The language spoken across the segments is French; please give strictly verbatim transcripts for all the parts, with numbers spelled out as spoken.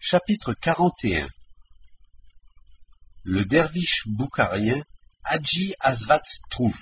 Chapitre quarante et un. Le derviche boukharien Hadji Asvat trouve.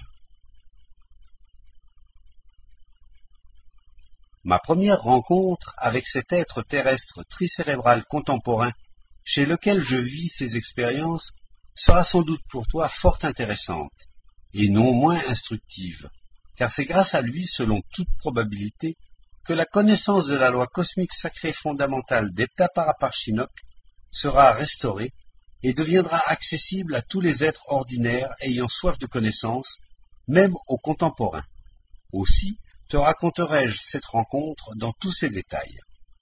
Ma première rencontre avec cet être terrestre tricérébral contemporain, chez lequel je vis ces expériences, sera sans doute pour toi fort intéressante, et non moins instructive, car c'est grâce à lui, selon toute probabilité, que la connaissance de la loi cosmique sacrée fondamentale d'Epta Paraparshinok sera restaurée et deviendra accessible à tous les êtres ordinaires ayant soif de connaissance, même aux contemporains. Aussi te raconterai-je cette rencontre dans tous ses détails.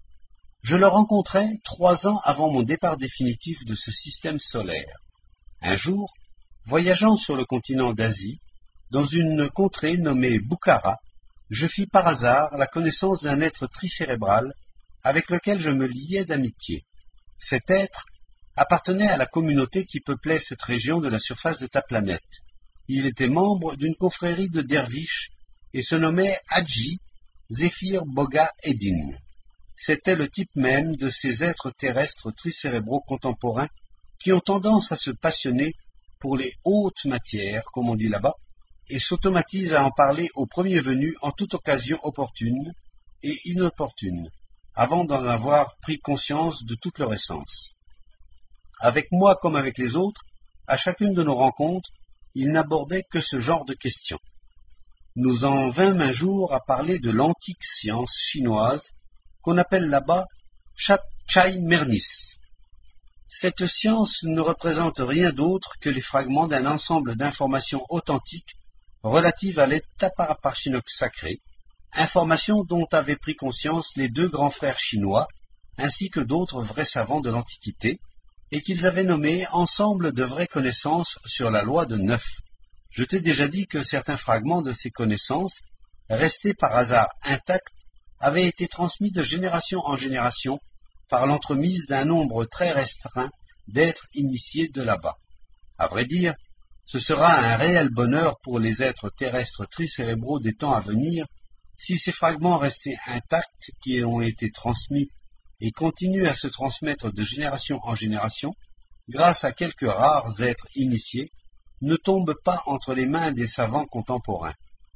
Je le rencontrai trois ans avant mon départ définitif de ce système solaire. Un jour, voyageant sur le continent d'Asie, dans une contrée nommée Bukhara, je fis par hasard la connaissance d'un être tricérébral avec lequel je me liai d'amitié. Cet être appartenait à la communauté qui peuplait cette région de la surface de ta planète. Il était membre d'une confrérie de derviches et se nommait Hadji Zéphir Boga Eddin. C'était le type même de ces êtres terrestres tricérébraux contemporains qui ont tendance à se passionner pour les hautes matières, comme on dit là-bas, et s'automatise à en parler au premier venu en toute occasion opportune et inopportune, avant d'en avoir pris conscience de toute leur essence. Avec moi comme avec les autres, à chacune de nos rencontres, il n'abordait que ce genre de questions. Nous en vînmes un jour à parler de l'antique science chinoise qu'on appelle là-bas Chat Chai Mernis. Cette science ne représente rien d'autre que les fragments d'un ensemble d'informations authentiques relative à l'Epta Paraparshinok sacré, information dont avaient pris conscience les deux grands frères chinois, ainsi que d'autres vrais savants de l'Antiquité, et qu'ils avaient nommé ensemble de vraies connaissances sur la loi de neuf. Je t'ai déjà dit que certains fragments de ces connaissances, restés par hasard intacts, avaient été transmis de génération en génération par l'entremise d'un nombre très restreint d'êtres initiés de là-bas. À vrai dire, ce sera un réel bonheur pour les êtres terrestres tricérébraux des temps à venir si ces fragments restés intacts qui ont été transmis et continuent à se transmettre de génération en génération, grâce à quelques rares êtres initiés, ne tombent pas entre les mains des savants contemporains.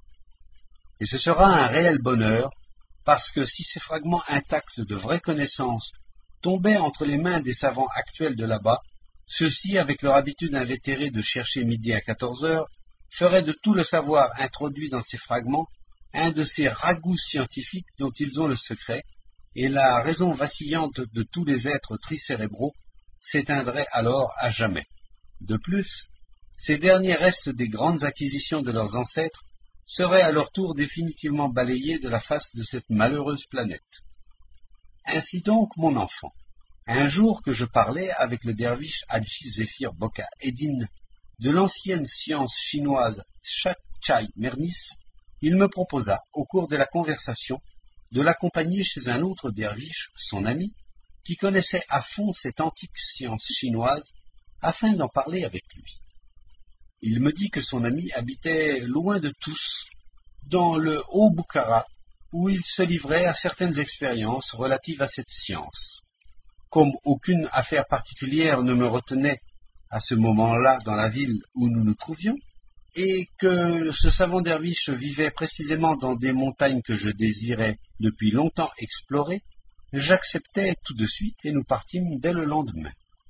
Et ce sera un réel bonheur, parce que si ces fragments intacts de vraies connaissances tombaient entre les mains des savants actuels de là-bas, ceux-ci, avec leur habitude invétérée de chercher midi à quatorze heures, feraient de tout le savoir introduit dans ces fragments un de ces ragoûts scientifiques dont ils ont le secret, et la raison vacillante de tous les êtres tricérébraux s'éteindrait alors à jamais. De plus, ces derniers restes des grandes acquisitions de leurs ancêtres seraient à leur tour définitivement balayés de la face de cette malheureuse planète. Ainsi donc, mon enfant, un jour que je parlais avec le derviche Hadji Zéphir Boga Eddin de l'ancienne science chinoise Chat Chai Mernis, il me proposa, au cours de la conversation, de l'accompagner chez un autre derviche, son ami, qui connaissait à fond cette antique science chinoise, afin d'en parler avec lui. Il me dit que son ami habitait loin de tous, dans le Haut-Bukhara, où il se livrait à certaines expériences relatives à cette science. Comme aucune affaire particulière ne me retenait à ce moment-là dans la ville où nous nous trouvions, et que ce savant derviche vivait précisément dans des montagnes que je désirais depuis longtemps explorer, j'acceptai tout de suite et nous partîmes dès le lendemain.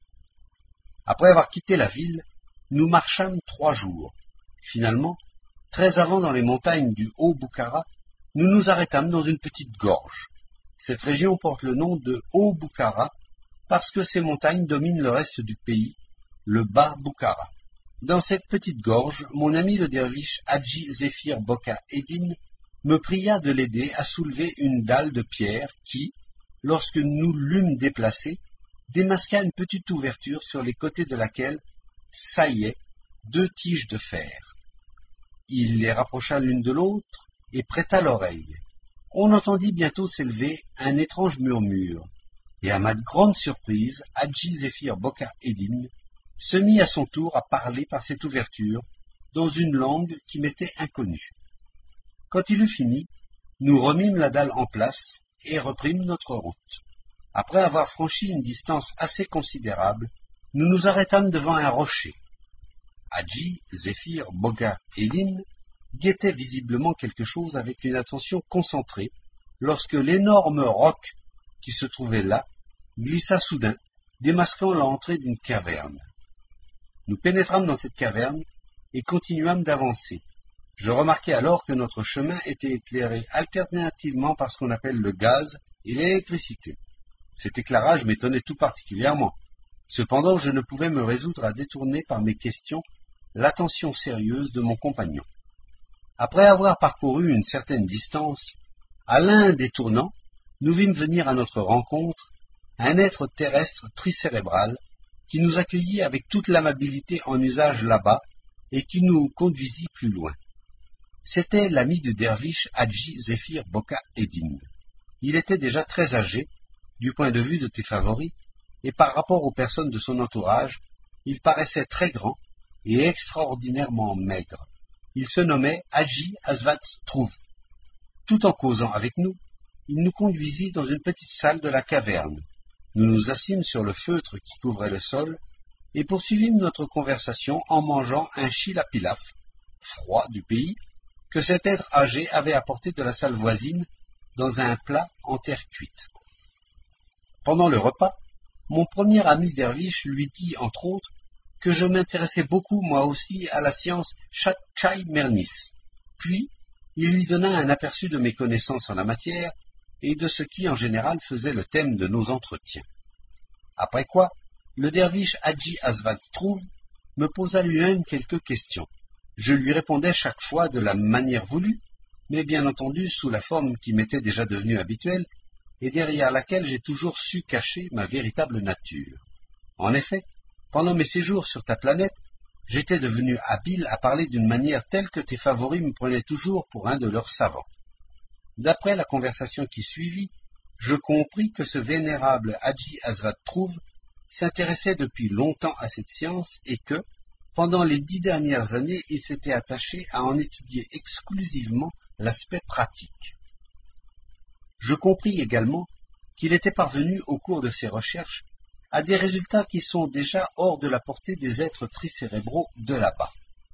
Après avoir quitté la ville, nous marchâmes trois jours. Finalement, très avant dans les montagnes du Haut-Bukhara, nous nous arrêtâmes dans une petite gorge. Cette région porte le nom de Haut-Bukhara parce que ces montagnes dominent le reste du pays, le Bas-Bukhara. Dans cette petite gorge, mon ami le derviche Hadji Zéphir Boga Eddin me pria de l'aider à soulever une dalle de pierre qui, lorsque nous l'eûmes déplacée, démasqua une petite ouverture sur les côtés de laquelle saillaient deux tiges de fer. Il les rapprocha l'une de l'autre et prêta l'oreille. On entendit bientôt s'élever un étrange murmure, et à ma grande surprise, Hadji Zéphir Boga Eddin se mit à son tour à parler par cette ouverture, dans une langue qui m'était inconnue. Quand il eut fini, nous remîmes la dalle en place et reprîmes notre route. Après avoir franchi une distance assez considérable, nous nous arrêtâmes devant un rocher. Hadji, Zéphyr, Boga et Lynn guettaient visiblement quelque chose avec une attention concentrée, lorsque l'énorme roc qui se trouvait là glissa soudain, démasquant l'entrée d'une caverne. Nous pénétrâmes dans cette caverne et continuâmes d'avancer. Je remarquai alors que notre chemin était éclairé alternativement par ce qu'on appelle le gaz et l'électricité. Cet éclairage m'étonnait tout particulièrement. Cependant, je ne pouvais me résoudre à détourner par mes questions l'attention sérieuse de mon compagnon. Après avoir parcouru une certaine distance, à l'un des tournants, nous vîmes venir à notre rencontre un être terrestre tricérébral qui nous accueillit avec toute l'amabilité en usage là-bas et qui nous conduisit plus loin. C'était l'ami du derviche Hadji Zéphyr Boka Eddin. Il était déjà très âgé, du point de vue de tes favoris, et par rapport aux personnes de son entourage, il paraissait très grand et extraordinairement maigre. Il se nommait Hadji Asvat Trouv. Tout en causant avec nous, il nous conduisit dans une petite salle de la caverne. Nous nous assîmes sur le feutre qui couvrait le sol et poursuivîmes notre conversation en mangeant un chilapilaf, froid du pays, que cet être âgé avait apporté de la salle voisine dans un plat en terre cuite. Pendant le repas, mon premier ami derviche lui dit, entre autres, que je m'intéressais beaucoup, moi aussi, à la science Chatchai Mernis. Puis, il lui donna un aperçu de mes connaissances en la matière et de ce qui, en général, faisait le thème de nos entretiens. Après quoi, le derviche Hadji Asvat Trouv me posa lui-même quelques questions. Je lui répondais chaque fois de la manière voulue, mais bien entendu sous la forme qui m'était déjà devenue habituelle et derrière laquelle j'ai toujours su cacher ma véritable nature. En effet, pendant mes séjours sur ta planète, j'étais devenu habile à parler d'une manière telle que tes favoris me prenaient toujours pour un de leurs savants. D'après la conversation qui suivit, je compris que ce vénérable Hadji Asvat Trouv s'intéressait depuis longtemps à cette science et que, pendant les dix dernières années, il s'était attaché à en étudier exclusivement l'aspect pratique. Je compris également qu'il était parvenu au cours de ses recherches à des résultats qui sont déjà hors de la portée des êtres tricérébraux de là-bas.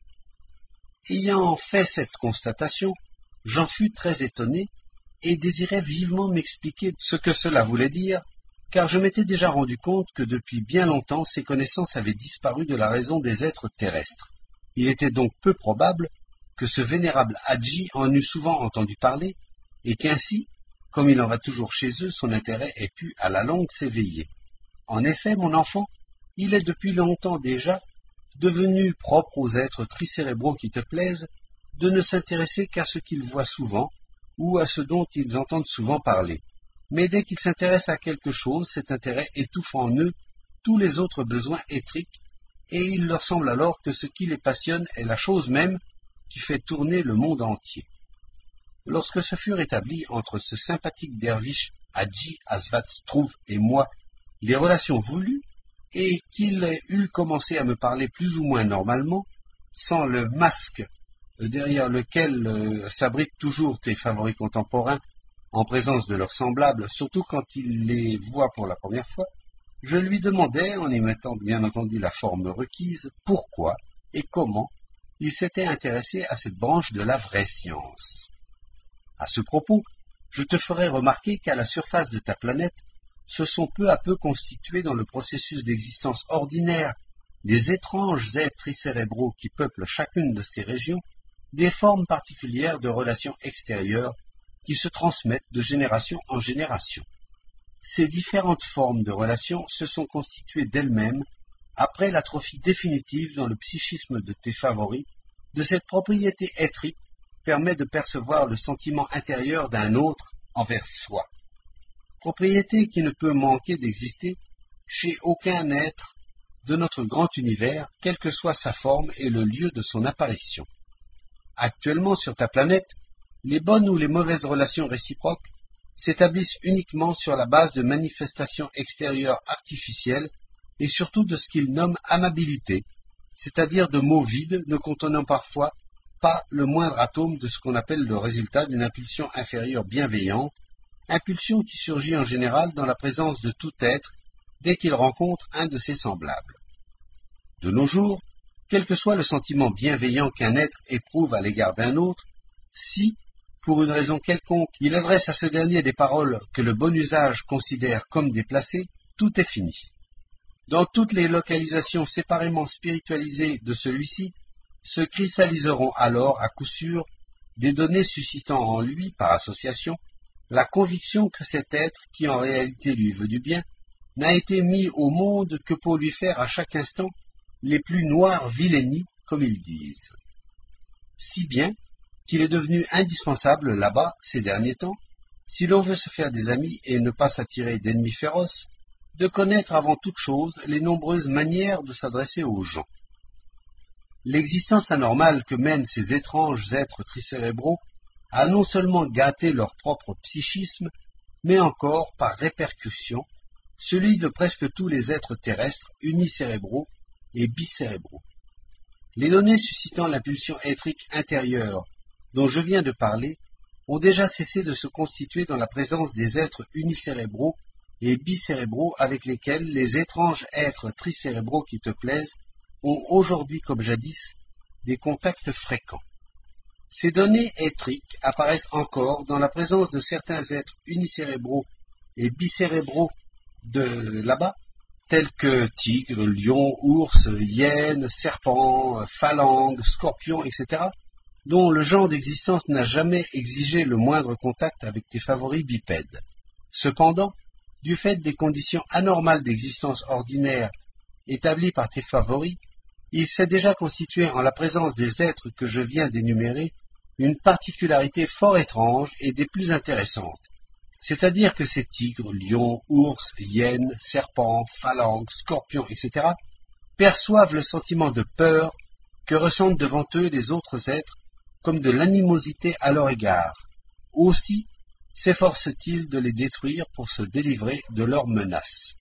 Ayant fait cette constatation, j'en fus très étonné et désirais vivement m'expliquer ce que cela voulait dire, car je m'étais déjà rendu compte que depuis bien longtemps ces connaissances avaient disparu de la raison des êtres terrestres. Il était donc peu probable que ce vénérable Hadji en eût souvent entendu parler, et qu'ainsi, comme il en va toujours chez eux, son intérêt ait pu à la longue s'éveiller. En effet, mon enfant, il est depuis longtemps déjà devenu propre aux êtres tricérébraux qui te plaisent de ne s'intéresser qu'à ce qu'ils voient souvent ou à ce dont ils entendent souvent parler. Mais dès qu'ils s'intéressent à quelque chose, cet intérêt étouffe en eux tous les autres besoins éthriques, et il leur semble alors que ce qui les passionne est la chose même qui fait tourner le monde entier. Lorsque se fut rétabli entre ce sympathique derviche Hadji Asvat Trouv et moi les relations voulues, et qu'il eut commencé à me parler plus ou moins normalement, sans le masque derrière lequel euh, s'abritent toujours tes favoris contemporains en présence de leurs semblables, surtout quand il les voit pour la première fois, je lui demandais, en y mettant bien entendu la forme requise, pourquoi et comment il s'était intéressé à cette branche de la vraie science. À ce propos, je te ferai remarquer qu'à la surface de ta planète, se sont peu à peu constitués dans le processus d'existence ordinaire des étranges êtres tricérébraux qui peuplent chacune de ces régions, des formes particulières de relations extérieures qui se transmettent de génération en génération. Ces différentes formes de relations se sont constituées d'elles-mêmes après l'atrophie définitive dans le psychisme de tes favoris de cette propriété éthrique permet de percevoir le sentiment intérieur d'un autre envers soi. Propriété qui ne peut manquer d'exister chez aucun être de notre grand univers, quelle que soit sa forme et le lieu de son apparition. Actuellement sur ta planète, les bonnes ou les mauvaises relations réciproques s'établissent uniquement sur la base de manifestations extérieures artificielles et surtout de ce qu'ils nomment amabilité, c'est-à-dire de mots vides ne contenant parfois pas le moindre atome de ce qu'on appelle le résultat d'une impulsion inférieure bienveillante, impulsion qui surgit en général dans la présence de tout être dès qu'il rencontre un de ses semblables. De nos jours, quel que soit le sentiment bienveillant qu'un être éprouve à l'égard d'un autre, si, pour une raison quelconque, il adresse à ce dernier des paroles que le bon usage considère comme déplacées, tout est fini. Dans toutes les localisations séparément spiritualisées de celui-ci, se cristalliseront alors, à coup sûr, des données suscitant en lui, par association, la conviction que cet être, qui en réalité lui veut du bien, n'a été mis au monde que pour lui faire à chaque instant les plus noires vilainies, comme ils disent. Si bien qu'il est devenu indispensable là-bas, ces derniers temps, si l'on veut se faire des amis et ne pas s'attirer d'ennemis féroces, de connaître avant toute chose les nombreuses manières de s'adresser aux gens. L'existence anormale que mènent ces étranges êtres tricérébraux a non seulement gâté leur propre psychisme, mais encore, par répercussion, celui de presque tous les êtres terrestres unicérébraux et bicérébraux. Les données suscitant l'impulsion éthrique intérieure dont je viens de parler ont déjà cessé de se constituer dans la présence des êtres unicérébraux et bicérébraux avec lesquels les étranges êtres tricérébraux qui te plaisent ont aujourd'hui comme jadis des contacts fréquents. Ces données éthriques apparaissent encore dans la présence de certains êtres unicérébraux et bicérébraux de là-bas, tels que tigres, lions, ours, hyènes, serpents, phalanges, scorpions, et cetera, dont le genre d'existence n'a jamais exigé le moindre contact avec tes favoris bipèdes. Cependant, du fait des conditions anormales d'existence ordinaire établies par tes favoris, il s'est déjà constitué en la présence des êtres que je viens d'énumérer une particularité fort étrange et des plus intéressantes, c'est-à-dire que ces tigres, lions, ours, hyènes, serpents, phalanges, scorpions, et cetera, perçoivent le sentiment de peur que ressentent devant eux les autres êtres comme de l'animosité à leur égard. Aussi s'efforcent-ils de les détruire pour se délivrer de leurs menaces.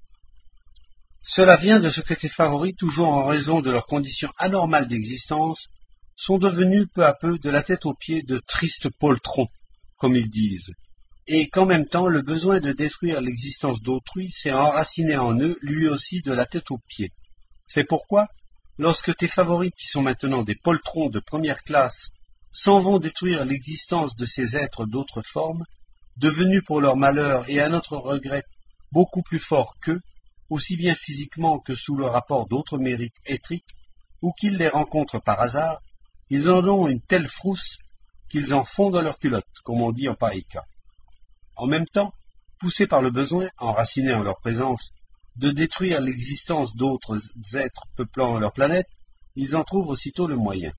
Cela vient de ce que tes favoris, toujours en raison de leurs conditions anormales d'existence, sont devenus peu à peu de la tête aux pieds de tristes poltrons, comme ils disent, et qu'en même temps le besoin de détruire l'existence d'autrui s'est enraciné en eux lui aussi de la tête aux pieds. C'est pourquoi, lorsque tes favoris, qui sont maintenant des poltrons de première classe, s'en vont détruire l'existence de ces êtres d'autres formes, devenus pour leur malheur et à notre regret beaucoup plus forts qu'eux, aussi bien physiquement que sous le rapport d'autres mérites éthriques, ou qu'ils les rencontrent par hasard, ils en ont une telle frousse qu'ils en font dans leur culotte, comme on dit en pareil cas. En même temps, poussés par le besoin, enracinés en leur présence, de détruire l'existence d'autres êtres peuplant leur planète, ils en trouvent aussitôt le moyen.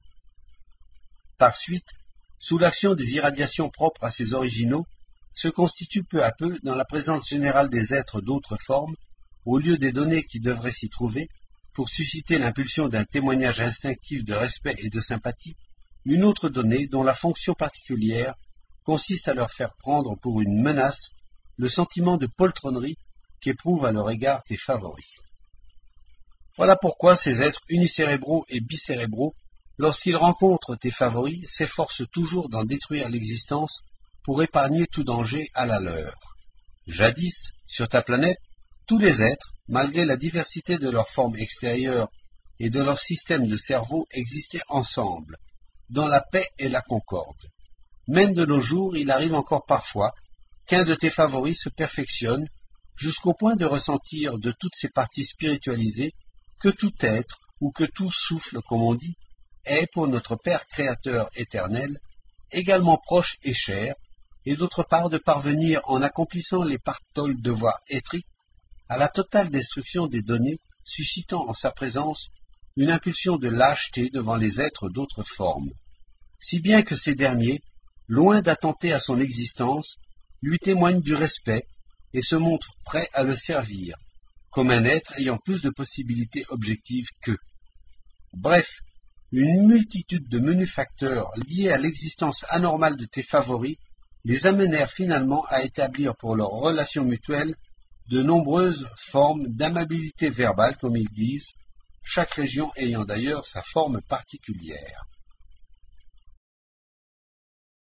Par suite, sous l'action des irradiations propres à ces originaux, se constitue peu à peu, dans la présence générale des êtres d'autres formes, au lieu des données qui devraient s'y trouver, pour susciter l'impulsion d'un témoignage instinctif de respect et de sympathie, une autre donnée dont la fonction particulière consiste à leur faire prendre pour une menace le sentiment de poltronnerie qu'éprouvent à leur égard tes favoris. Voilà pourquoi ces êtres unicérébraux et bicérébraux, lorsqu'ils rencontrent tes favoris, s'efforcent toujours d'en détruire l'existence pour épargner tout danger à la leur. Jadis, sur ta planète, tous les êtres, malgré la diversité de leurs formes extérieures et de leur système de cerveau, existaient ensemble, dans la paix et la concorde. Même de nos jours, il arrive encore parfois qu'un de tes favoris se perfectionne jusqu'au point de ressentir de toutes ses parties spiritualisées que tout être, ou que tout souffle, comme on dit, est pour notre Père Créateur éternel, également proche et cher, et d'autre part de parvenir, en accomplissant les partoles devoirs éthriques, à la totale destruction des données, suscitant en sa présence une impulsion de lâcheté devant les êtres d'autres formes, si bien que ces derniers, loin d'attenter à son existence, lui témoignent du respect et se montrent prêts à le servir, comme un être ayant plus de possibilités objectives qu'eux. Bref, une multitude de menus facteurs liés à l'existence anormale de tes favoris les amenèrent finalement à établir pour leurs relations mutuelles de nombreuses formes d'amabilité verbale, comme ils disent, chaque région ayant d'ailleurs sa forme particulière.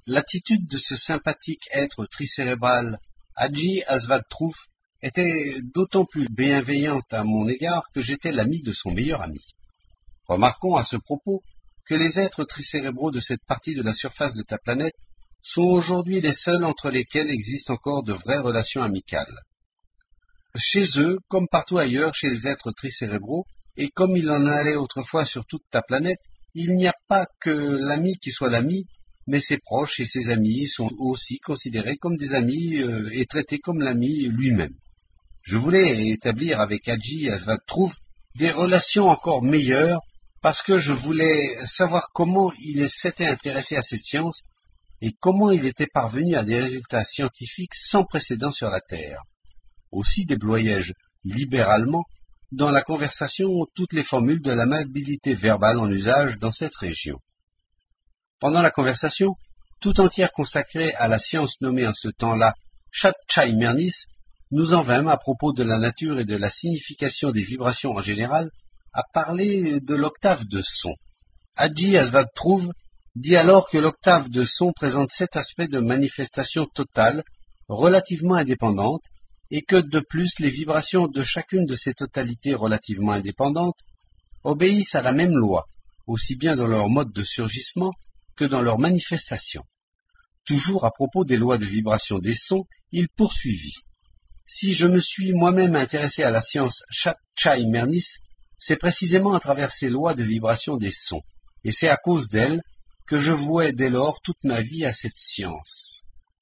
L'attitude de ce sympathique être tricérébral, Hadji Asvad Trouf, était d'autant plus bienveillante à mon égard que j'étais l'ami de son meilleur ami. Remarquons à ce propos que les êtres tricérébraux de cette partie de la surface de ta planète sont aujourd'hui les seuls entre lesquels existent encore de vraies relations amicales. Chez eux, comme partout ailleurs chez les êtres tricérébraux, et comme il en allait autrefois sur toute ta planète, il n'y a pas que l'ami qui soit l'ami, mais ses proches et ses amis sont aussi considérés comme des amis euh, et traités comme l'ami lui-même. Je voulais établir avec Hadji Asvad Trouf des relations encore meilleures parce que je voulais savoir comment il s'était intéressé à cette science et comment il était parvenu à des résultats scientifiques sans précédent sur la Terre. Aussi déployai-je libéralement dans la conversation toutes les formules de l'amabilité verbale en usage dans cette région. Pendant la conversation, tout entière consacrée à la science nommée en ce temps-là Chat-Chai Mernis, nous en vînmes à propos de la nature et de la signification des vibrations en général à parler de l'octave de son. Hadji Asvad Trouf dit alors que l'octave de son présente sept aspects de manifestation totale, relativement indépendante, et que de plus les vibrations de chacune de ces totalités relativement indépendantes obéissent à la même loi, aussi bien dans leur mode de surgissement que dans leur manifestation. Toujours à propos des lois de vibration des sons, il poursuivit. Si je me suis moi-même intéressé à la science Chat-Chai Mernis, c'est précisément à travers ces lois de vibration des sons, et c'est à cause d'elles que je vouais dès lors toute ma vie à cette science.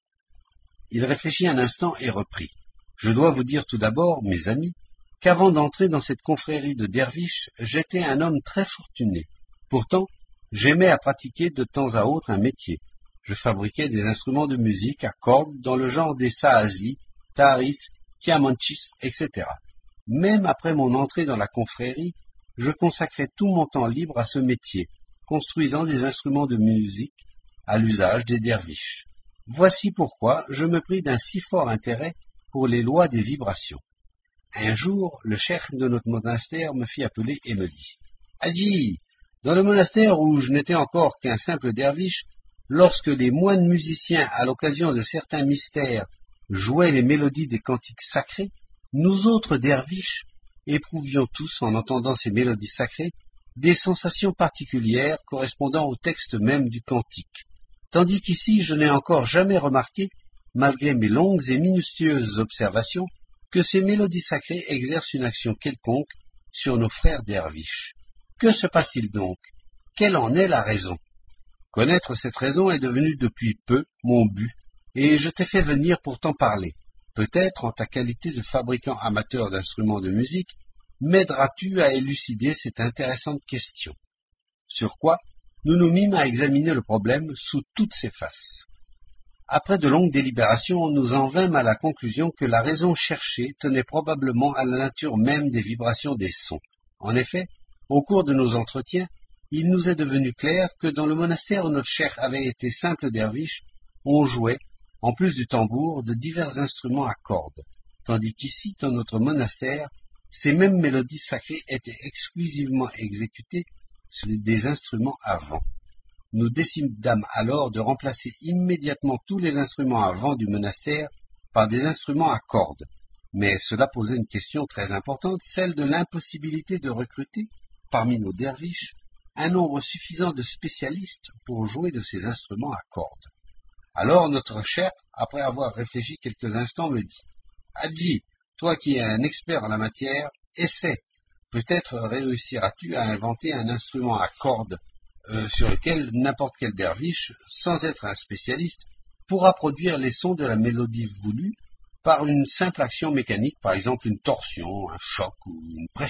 Il réfléchit un instant et reprit. Je dois vous dire tout d'abord, mes amis, qu'avant d'entrer dans cette confrérie de derviches, j'étais un homme très fortuné. Pourtant, j'aimais à pratiquer de temps à autre un métier. Je fabriquais des instruments de musique à cordes dans le genre des saasis, taris, kiamanchis, et cetera. Même après mon entrée dans la confrérie, je consacrais tout mon temps libre à ce métier, construisant des instruments de musique à l'usage des derviches. Voici pourquoi je me pris d'un si fort intérêt pour les lois des vibrations. Un jour, le cheikh de notre monastère me fit appeler et me dit « Hadji, dans le monastère où je n'étais encore qu'un simple derviche, lorsque les moines musiciens, à l'occasion de certains mystères, jouaient les mélodies des cantiques sacrés, nous autres derviches éprouvions tous, en entendant ces mélodies sacrées, des sensations particulières correspondant au texte même du cantique, tandis qu'ici je n'ai encore jamais remarqué, malgré mes longues et minutieuses observations, que ces mélodies sacrées exercent une action quelconque sur nos frères derviches. Que se passe-t-il donc? Quelle en est la raison? Connaître cette raison est devenu depuis peu mon but, et je t'ai fait venir pour t'en parler. Peut-être, en ta qualité de fabricant amateur d'instruments de musique, m'aideras-tu à élucider cette intéressante question. Sur quoi, nous nous mîmes à examiner le problème sous toutes ses faces. Après de longues délibérations, nous en vînmes à la conclusion que la raison cherchée tenait probablement à la nature même des vibrations des sons. En effet, au cours de nos entretiens, il nous est devenu clair que dans le monastère où notre cheikh avait été simple derviche, on jouait, en plus du tambour, de divers instruments à cordes, tandis qu'ici, dans notre monastère, ces mêmes mélodies sacrées étaient exclusivement exécutées sur des instruments à vent. Nous décidâmes alors de remplacer immédiatement tous les instruments à vent du monastère par des instruments à cordes, mais cela posait une question très importante, celle de l'impossibilité de recruter, parmi nos derviches, un nombre suffisant de spécialistes pour jouer de ces instruments à cordes. Alors notre cheikh, après avoir réfléchi quelques instants, me dit « Hadji, toi qui es un expert en la matière, essaie, peut-être réussiras-tu à inventer un instrument à cordes euh, sur lequel n'importe quel derviche, sans être un spécialiste, pourra produire les sons de la mélodie voulue par une simple action mécanique, par exemple une torsion, un choc ou une pression. »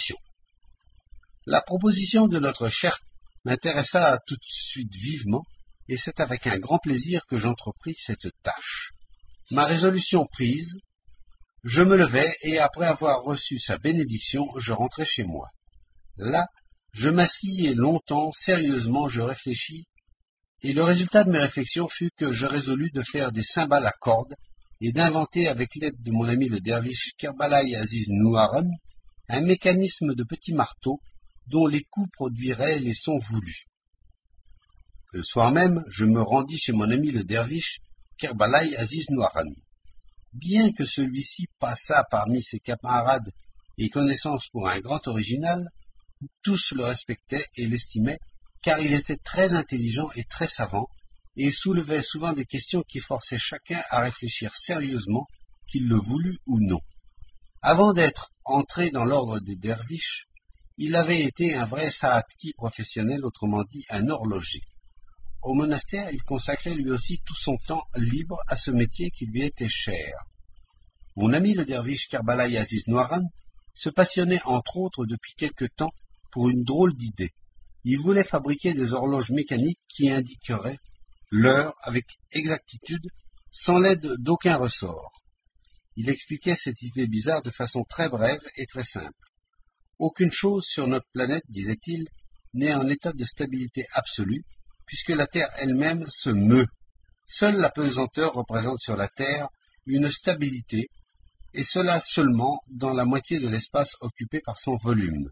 La proposition de notre cheikh m'intéressa tout de suite vivement, et c'est avec un grand plaisir que j'entrepris cette tâche. Ma résolution prise, je me levai et après avoir reçu sa bénédiction, je rentrai chez moi. Là, je m'assis et longtemps, sérieusement, je réfléchis, et le résultat de mes réflexions fut que je résolus de faire des cymbales à cordes et d'inventer avec l'aide de mon ami le derviche Kerbalay Aziz Nouaran un mécanisme de petits marteaux dont les coups produiraient les sons voulus. Le soir même, je me rendis chez mon ami le derviche Kerbalaï Aziz Nouaran. Bien que celui-ci passât parmi ses camarades et connaissances pour un grand original, tous le respectaient et l'estimaient, car il était très intelligent et très savant, et soulevait souvent des questions qui forçaient chacun à réfléchir sérieusement, qu'il le voulût ou non. Avant d'être entré dans l'ordre des derviches, il avait été un vrai saakti professionnel, autrement dit un horloger. Au monastère, il consacrait lui aussi tout son temps libre à ce métier qui lui était cher. Mon ami le derviche Kerbalaï Aziz Nouaran se passionnait entre autres depuis quelque temps pour une drôle d'idée. Il voulait fabriquer des horloges mécaniques qui indiqueraient l'heure avec exactitude, sans l'aide d'aucun ressort. Il expliquait cette idée bizarre de façon très brève et très simple. Aucune chose sur notre planète, disait-il, n'est en état de stabilité absolue, puisque la Terre elle-même se meut. Seule la pesanteur représente sur la Terre une stabilité, et cela seulement dans la moitié de l'espace occupé par son volume.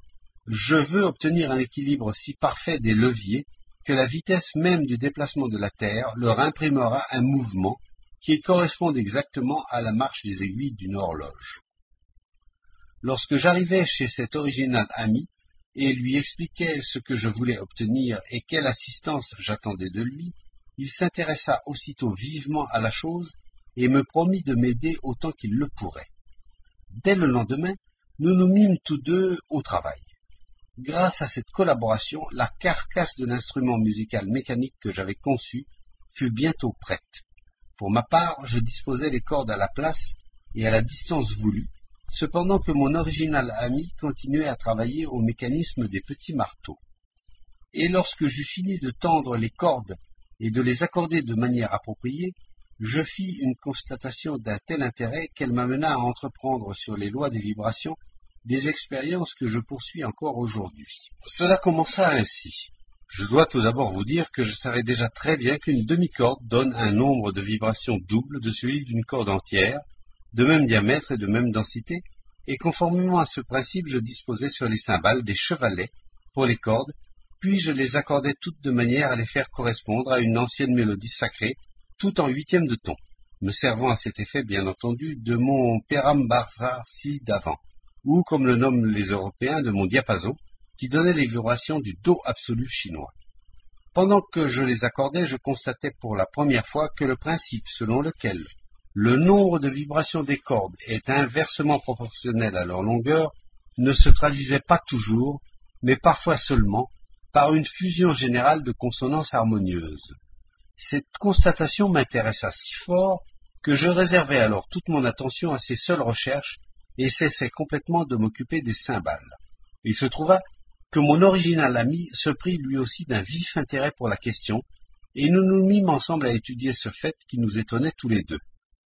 Je veux obtenir un équilibre si parfait des leviers que la vitesse même du déplacement de la Terre leur imprimera un mouvement qui corresponde exactement à la marche des aiguilles d'une horloge. Lorsque j'arrivai chez cet original ami et lui expliquai ce que je voulais obtenir et quelle assistance j'attendais de lui, il s'intéressa aussitôt vivement à la chose et me promit de m'aider autant qu'il le pourrait. Dès le lendemain, nous nous mîmes tous deux au travail. Grâce à cette collaboration, la carcasse de l'instrument musical mécanique que j'avais conçu fut bientôt prête. Pour ma part, je disposais les cordes à la place et à la distance voulue, cependant que mon original ami continuait à travailler au mécanisme des petits marteaux. Et lorsque j'eus fini de tendre les cordes et de les accorder de manière appropriée, je fis une constatation d'un tel intérêt qu'elle m'amena à entreprendre sur les lois des vibrations des expériences que je poursuis encore aujourd'hui. Cela commença ainsi. Je dois tout d'abord vous dire que je savais déjà très bien qu'une demi-corde donne un nombre de vibrations double de celui d'une corde entière, de même diamètre et de même densité, et conformément à ce principe, je disposais sur les cymbales des chevalets pour les cordes, puis je les accordais toutes de manière à les faire correspondre à une ancienne mélodie sacrée, tout en huitième de ton, me servant à cet effet, bien entendu, de mon Perambarsasi d'avant, ou, comme le nomment les Européens, de mon diapason, qui donnait les vibrations du Do absolu chinois. Pendant que je les accordais, je constatais pour la première fois que le principe selon lequel le nombre de vibrations des cordes est inversement proportionnel à leur longueur ne se traduisait pas toujours, mais parfois seulement, par une fusion générale de consonances harmonieuses. Cette constatation m'intéressa si fort que je réservai alors toute mon attention à ces seules recherches et cessai complètement de m'occuper des cymbales. Il se trouva que mon original ami se prit lui aussi d'un vif intérêt pour la question, et nous nous mîmes ensemble à étudier ce fait qui nous étonnait tous les deux.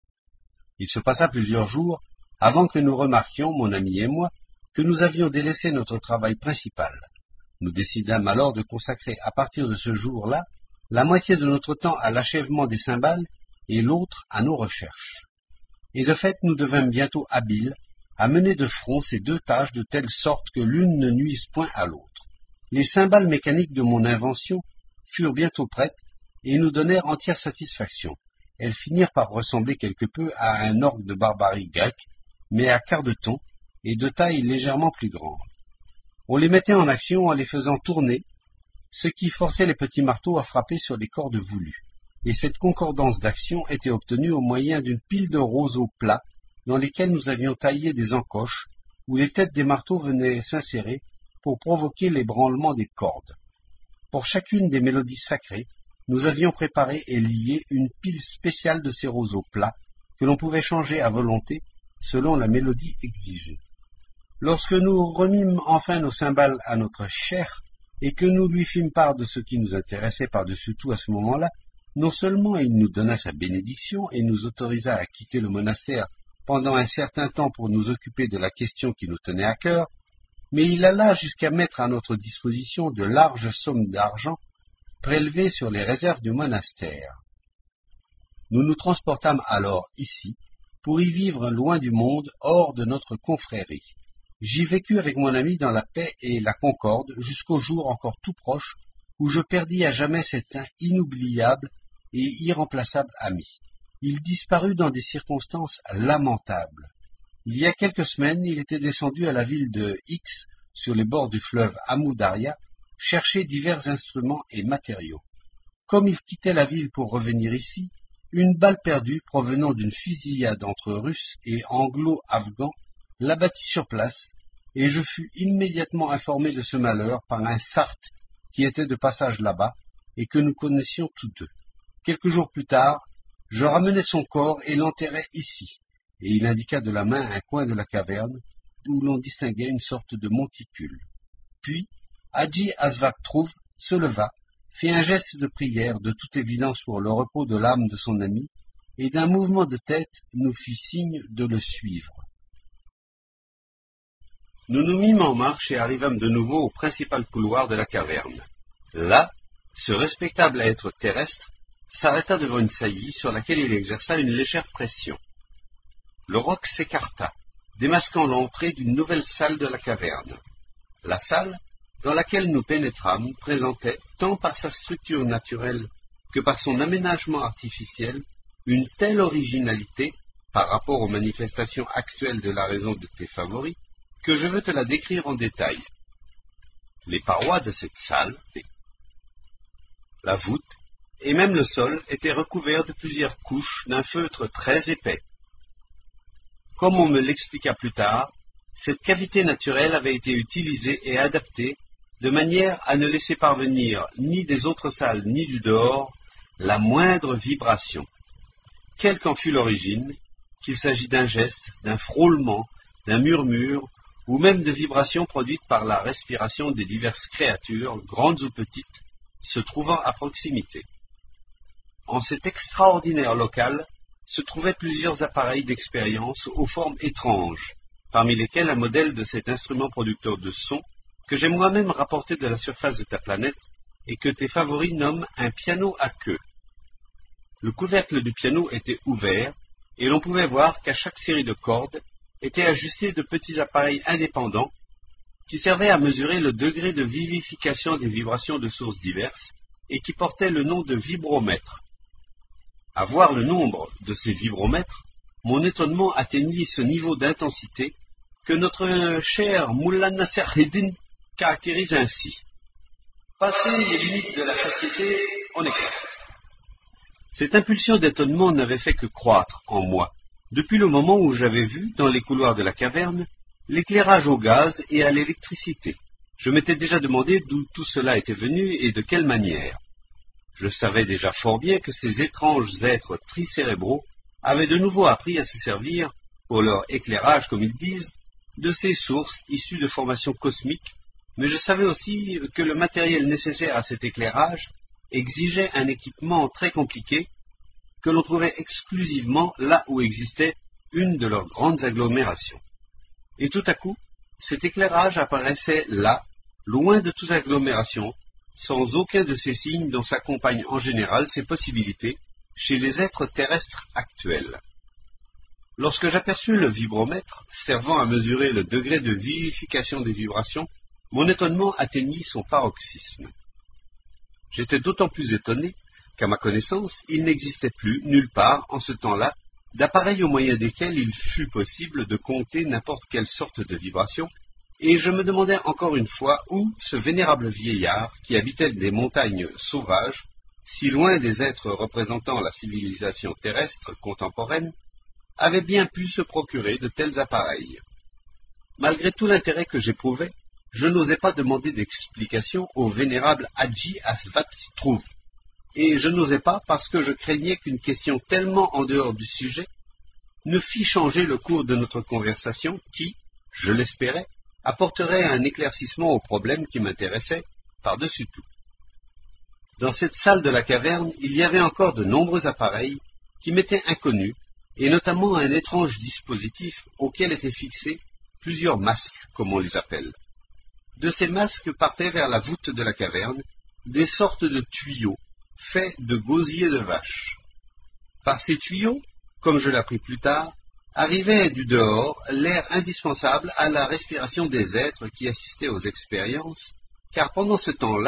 Il se passa plusieurs jours avant que nous remarquions, mon ami et moi, que nous avions délaissé notre travail principal. Nous décidâmes alors de consacrer à partir de ce jour-là la moitié de notre temps à l'achèvement des cymbales et l'autre à nos recherches. Et de fait, nous devînmes bientôt habiles à mener de front ces deux tâches de telle sorte que l'une ne nuise point à l'autre. Les cymbales mécaniques de mon invention furent bientôt prêtes et nous donnèrent entière satisfaction. Elles finirent par ressembler quelque peu à un orgue de barbarie grecque, mais à quart de ton et de taille légèrement plus grande. On les mettait en action en les faisant tourner, ce qui forçait les petits marteaux à frapper sur les cordes voulues. Et cette concordance d'action était obtenue au moyen d'une pile de roseaux plats dans lesquels nous avions taillé des encoches où les têtes des marteaux venaient s'insérer pour provoquer l'ébranlement des cordes. Pour chacune des mélodies sacrées, nous avions préparé et lié une pile spéciale de ces roseaux plats que l'on pouvait changer à volonté selon la mélodie exigée. Lorsque nous remîmes enfin nos cymbales à notre cher et que nous lui fîmes part de ce qui nous intéressait par-dessus tout à ce moment-là, non seulement il nous donna sa bénédiction et nous autorisa à quitter le monastère pendant un certain temps pour nous occuper de la question qui nous tenait à cœur, mais il alla jusqu'à mettre à notre disposition de larges sommes d'argent prélevées sur les réserves du monastère. Nous nous transportâmes alors ici pour y vivre loin du monde, hors de notre confrérie. J'y vécus avec mon ami dans la paix et la concorde jusqu'au jour encore tout proche où je perdis à jamais cet inoubliable et irremplaçable ami. Il disparut dans des circonstances lamentables. Il y a quelques semaines, il était descendu à la ville de X, sur les bords du fleuve Amu Darya, chercher divers instruments et matériaux. Comme il quittait la ville pour revenir ici, une balle perdue provenant d'une fusillade entre Russes et Anglo-Afghans l'abattit sur place, et je fus immédiatement informé de ce malheur par un Sarthe qui était de passage là-bas et que nous connaissions tous deux. Quelques jours plus tard, je ramenai son corps et l'enterrai ici, et il indiqua de la main un coin de la caverne où l'on distinguait une sorte de monticule. Puis, Hadji Aswad Trouv se leva, fit un geste de prière de toute évidence pour le repos de l'âme de son ami, et d'un mouvement de tête nous fit signe de le suivre. Nous nous mîmes en marche et arrivâmes de nouveau au principal couloir de la caverne. Là, ce respectable être terrestre s'arrêta devant une saillie sur laquelle il exerça une légère pression. Le roc s'écarta, démasquant l'entrée d'une nouvelle salle de la caverne. La salle, dans laquelle nous pénétrâmes, présentait, tant par sa structure naturelle que par son aménagement artificiel, une telle originalité par rapport aux manifestations actuelles de la raison de tes favoris, que je veux te la décrire en détail. Les parois de cette salle, la voûte et même le sol étaient recouverts de plusieurs couches d'un feutre très épais. Comme on me l'expliqua plus tard, cette cavité naturelle avait été utilisée et adaptée de manière à ne laisser parvenir ni des autres salles ni du dehors la moindre vibration. Quelle qu'en fût l'origine, qu'il s'agit d'un geste, d'un frôlement, d'un murmure, ou même de vibrations produites par la respiration des diverses créatures, grandes ou petites, se trouvant à proximité. En cet extraordinaire local se trouvaient plusieurs appareils d'expérience aux formes étranges, parmi lesquels un modèle de cet instrument producteur de son que j'ai moi-même rapporté de la surface de ta planète et que tes favoris nomment un piano à queue. Le couvercle du piano était ouvert et l'on pouvait voir qu'à chaque série de cordes étaient ajustés de petits appareils indépendants qui servaient à mesurer le degré de vivification des vibrations de sources diverses et qui portaient le nom de vibromètre. À voir le nombre de ces vibromètres, mon étonnement atteignit ce niveau d'intensité que notre cher Mullah Nassereddin caractérise ainsi. Passé les limites de la satiété, on éclate. Cette impulsion d'étonnement n'avait fait que croître en moi, depuis le moment où j'avais vu, dans les couloirs de la caverne, l'éclairage au gaz et à l'électricité. Je m'étais déjà demandé d'où tout cela était venu et de quelle manière. Je savais déjà fort bien que ces étranges êtres tricérébraux avaient de nouveau appris à se servir, pour leur éclairage comme ils disent, de ces sources issues de formations cosmiques, mais je savais aussi que le matériel nécessaire à cet éclairage exigeait un équipement très compliqué que l'on trouvait exclusivement là où existait une de leurs grandes agglomérations. Et tout à coup, cet éclairage apparaissait là, loin de toute agglomération, sans aucun de ces signes dont s'accompagnent en général ces possibilités chez les êtres terrestres actuels. Lorsque j'aperçus le vibromètre, servant à mesurer le degré de vivification des vibrations, mon étonnement atteignit son paroxysme. J'étais d'autant plus étonné qu'à ma connaissance, il n'existait plus, nulle part, en ce temps-là, d'appareils au moyen desquels il fût possible de compter n'importe quelle sorte de vibration, et je me demandais encore une fois où ce vénérable vieillard, qui habitait des montagnes sauvages, si loin des êtres représentant la civilisation terrestre contemporaine, avait bien pu se procurer de tels appareils. Malgré tout l'intérêt que j'éprouvais, je n'osais pas demander d'explication au vénérable Hadji Aswad Trouv, et je n'osais pas parce que je craignais qu'une question tellement en dehors du sujet ne fît changer le cours de notre conversation qui, je l'espérais, apporterait un éclaircissement au problème qui m'intéressait par-dessus tout. Dans cette salle de la caverne, il y avait encore de nombreux appareils qui m'étaient inconnus, et notamment un étrange dispositif auquel étaient fixés plusieurs masques, comme on les appelle. De ces masques partaient vers la voûte de la caverne des sortes de tuyaux faits de gosier de vache. Par ces tuyaux, comme je l'appris plus tard, arrivait du dehors l'air indispensable à la respiration des êtres qui assistaient aux expériences, car pendant ce temps-là,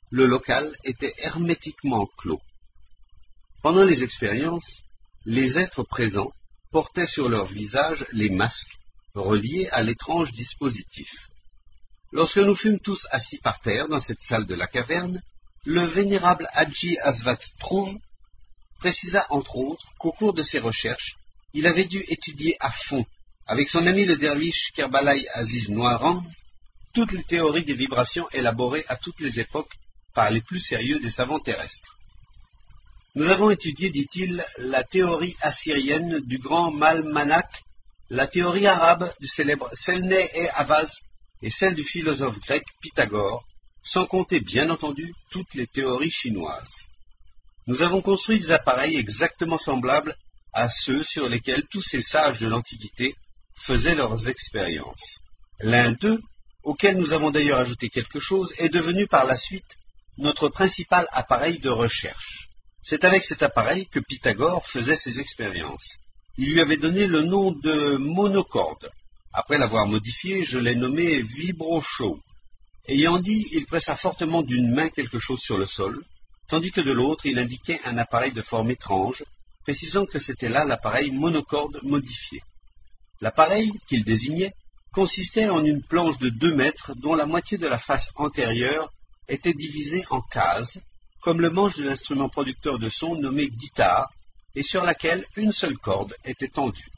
le local était hermétiquement clos. Pendant les expériences, les êtres présents portaient sur leur visage les masques reliés à l'étrange dispositif. Lorsque nous fûmes tous assis par terre dans cette salle de la caverne, le vénérable Hadji Asvat Trouv précisa entre autres qu'au cours de ses recherches, il avait dû étudier à fond, avec son ami le derviche Kerbalay Aziz Noiran, toutes les théories des vibrations élaborées à toutes les époques par les plus sérieux des savants terrestres. Nous avons étudié, dit-il, la théorie assyrienne du grand Malmanak, la théorie arabe du célèbre Selneh et Avaz et celle du philosophe grec Pythagore, sans compter bien entendu toutes les théories chinoises. Nous avons construit des appareils exactement semblables à ceux sur lesquels tous ces sages de l'Antiquité faisaient leurs expériences. L'un d'eux, auquel nous avons d'ailleurs ajouté quelque chose, est devenu par la suite notre principal appareil de recherche. C'est avec cet appareil que Pythagore faisait ses expériences. Il lui avait donné le nom de monocorde. Après l'avoir modifié, je l'ai nommé vibrochot. Ayant dit, il pressa fortement d'une main quelque chose sur le sol, tandis que de l'autre, il indiquait un appareil de forme étrange, précisant que c'était là l'appareil monocorde modifié. L'appareil qu'il désignait consistait en une planche de deux mètres dont la moitié de la face antérieure était divisée en cases, comme le manche de l'instrument producteur de son nommé guitare, et sur laquelle une seule corde était tendue.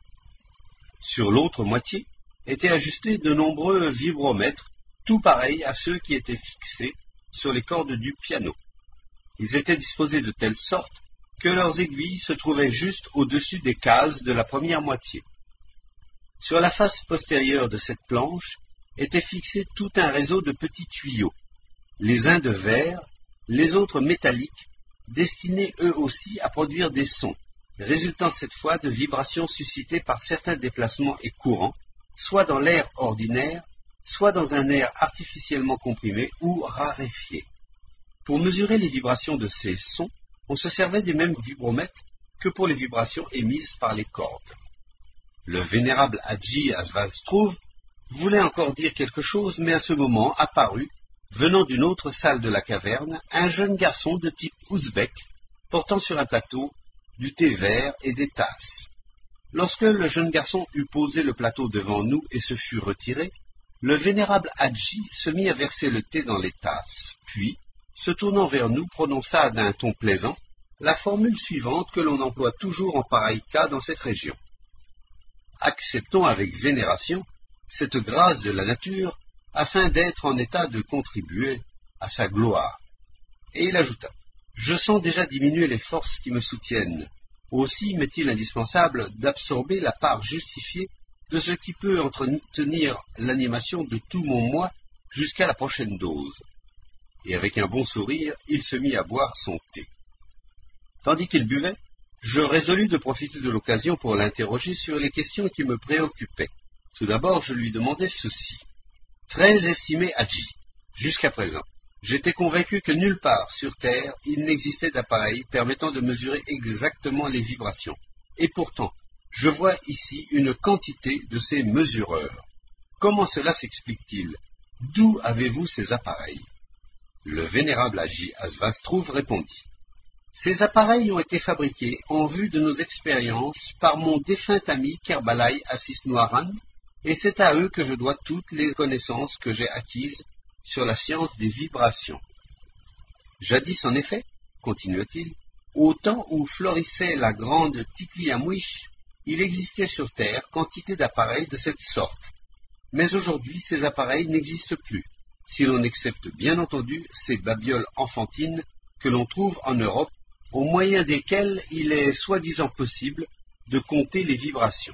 Sur l'autre moitié étaient ajustés de nombreux vibromètres, tout pareils à ceux qui étaient fixés sur les cordes du piano. Ils étaient disposés de telle sorte que leurs aiguilles se trouvaient juste au-dessus des cases de la première moitié. Sur la face postérieure de cette planche était fixé tout un réseau de petits tuyaux, les uns de verre, les autres métalliques, destinés eux aussi à produire des sons, résultant cette fois de vibrations suscitées par certains déplacements et courants, soit dans l'air ordinaire, soit dans un air artificiellement comprimé ou raréfié. Pour mesurer les vibrations de ces sons, on se servait des mêmes vibromètres que pour les vibrations émises par les cordes. Le vénérable Hadji Asvat Trouv voulait encore dire quelque chose, mais à ce moment apparut, venant d'une autre salle de la caverne, un jeune garçon de type ouzbek, portant sur un plateau du thé vert et des tasses. Lorsque le jeune garçon eut posé le plateau devant nous et se fut retiré, le vénérable Hadji se mit à verser le thé dans les tasses, puis, se tournant vers nous, prononça d'un ton plaisant la formule suivante que l'on emploie toujours en pareil cas dans cette région. Acceptons avec vénération cette grâce de la nature afin d'être en état de contribuer à sa gloire. Et il ajouta, « Je sens déjà diminuer les forces qui me soutiennent. Aussi m'est-il indispensable d'absorber la part justifiée de ce qui peut entretenir l'animation de tout mon moi jusqu'à la prochaine dose. » Et avec un bon sourire, il se mit à boire son thé. Tandis qu'il buvait, je résolus de profiter de l'occasion pour l'interroger sur les questions qui me préoccupaient. Tout d'abord, je lui demandai ceci. « Très estimé Hadji, jusqu'à présent, j'étais convaincu que nulle part sur Terre il n'existait d'appareil permettant de mesurer exactement les vibrations. Et pourtant, je vois ici une quantité de ces mesureurs. Comment cela s'explique-t-il? D'où avez-vous ces appareils ?» Le vénérable Hadji Asvat Trouv répondit. « Ces appareils ont été fabriqués en vue de nos expériences par mon défunt ami Kerbalay Aziz Noiran, et c'est à eux que je dois toutes les connaissances que j'ai acquises sur la science des vibrations. Jadis, en effet, continua-t-il, au temps où florissait la grande Tikliamouich, il existait sur Terre quantité d'appareils de cette sorte. Mais aujourd'hui, ces appareils n'existent plus, si l'on accepte bien entendu ces babioles enfantines que l'on trouve en Europe, au moyen desquelles il est soi-disant possible de compter les vibrations,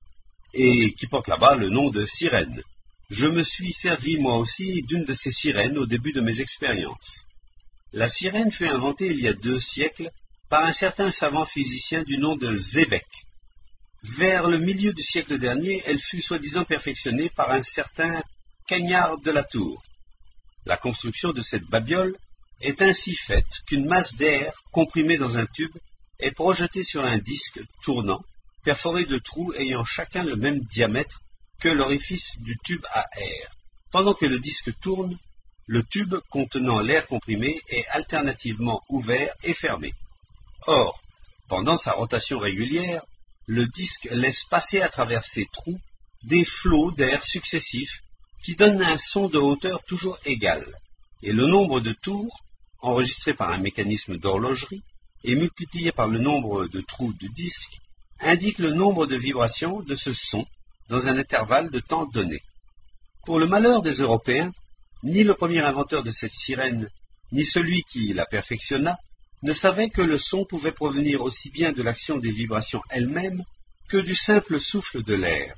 et qui portent là-bas le nom de sirènes. Je me suis servi moi aussi d'une de ces sirènes au début de mes expériences. La sirène fut inventée il y a deux siècles par un certain savant physicien du nom de Zébec. Vers le milieu du siècle dernier, elle fut soi-disant perfectionnée par un certain Cagnard de la Tour. La construction de cette babiole est ainsi faite qu'une masse d'air comprimée dans un tube est projetée sur un disque tournant, perforé de trous ayant chacun le même diamètre que l'orifice du tube à air. Pendant que le disque tourne, le tube contenant l'air comprimé est alternativement ouvert et fermé. Or, pendant sa rotation régulière, le disque laisse passer à travers ces trous des flots d'air successifs qui donnent un son de hauteur toujours égale, et le nombre de tours, enregistré par un mécanisme d'horlogerie, et multiplié par le nombre de trous du disque, indique le nombre de vibrations de ce son dans un intervalle de temps donné. Pour le malheur des Européens, ni le premier inventeur de cette sirène, ni celui qui la perfectionna, ne savaient que le son pouvait provenir aussi bien de l'action des vibrations elles-mêmes que du simple souffle de l'air.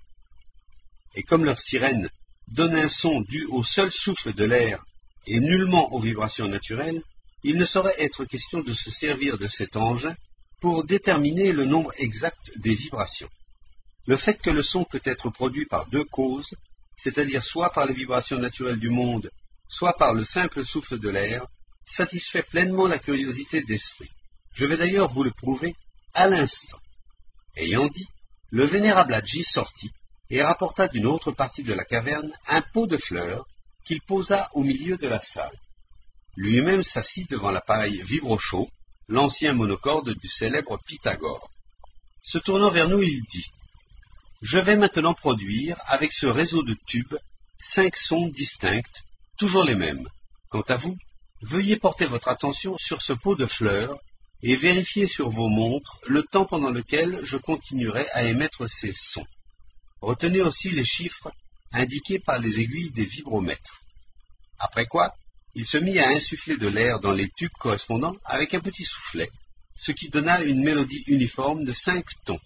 Et comme leur sirène donne un son dû au seul souffle de l'air et nullement aux vibrations naturelles, il ne saurait être question de se servir de cet engin pour déterminer le nombre exact des vibrations. Le fait que le son peut être produit par deux causes, c'est-à-dire soit par les vibrations naturelles du monde, soit par le simple souffle de l'air, satisfait pleinement la curiosité d'esprit. Je vais d'ailleurs vous le prouver à l'instant. Ayant dit, le vénérable Hadji sortit et rapporta d'une autre partie de la caverne un pot de fleurs qu'il posa au milieu de la salle. Lui-même s'assit devant l'appareil vibrochaud, l'ancien monocorde du célèbre Pythagore. Se tournant vers nous, il dit « Je vais maintenant produire, avec ce réseau de tubes, cinq sons distincts, toujours les mêmes. Quant à vous, veuillez porter votre attention sur ce pot de fleurs et vérifier sur vos montres le temps pendant lequel je continuerai à émettre ces sons. Retenez aussi les chiffres indiqués par les aiguilles des vibromètres. » Après quoi, il se mit à insuffler de l'air dans les tubes correspondants avec un petit soufflet, ce qui donna une mélodie uniforme de cinq tons.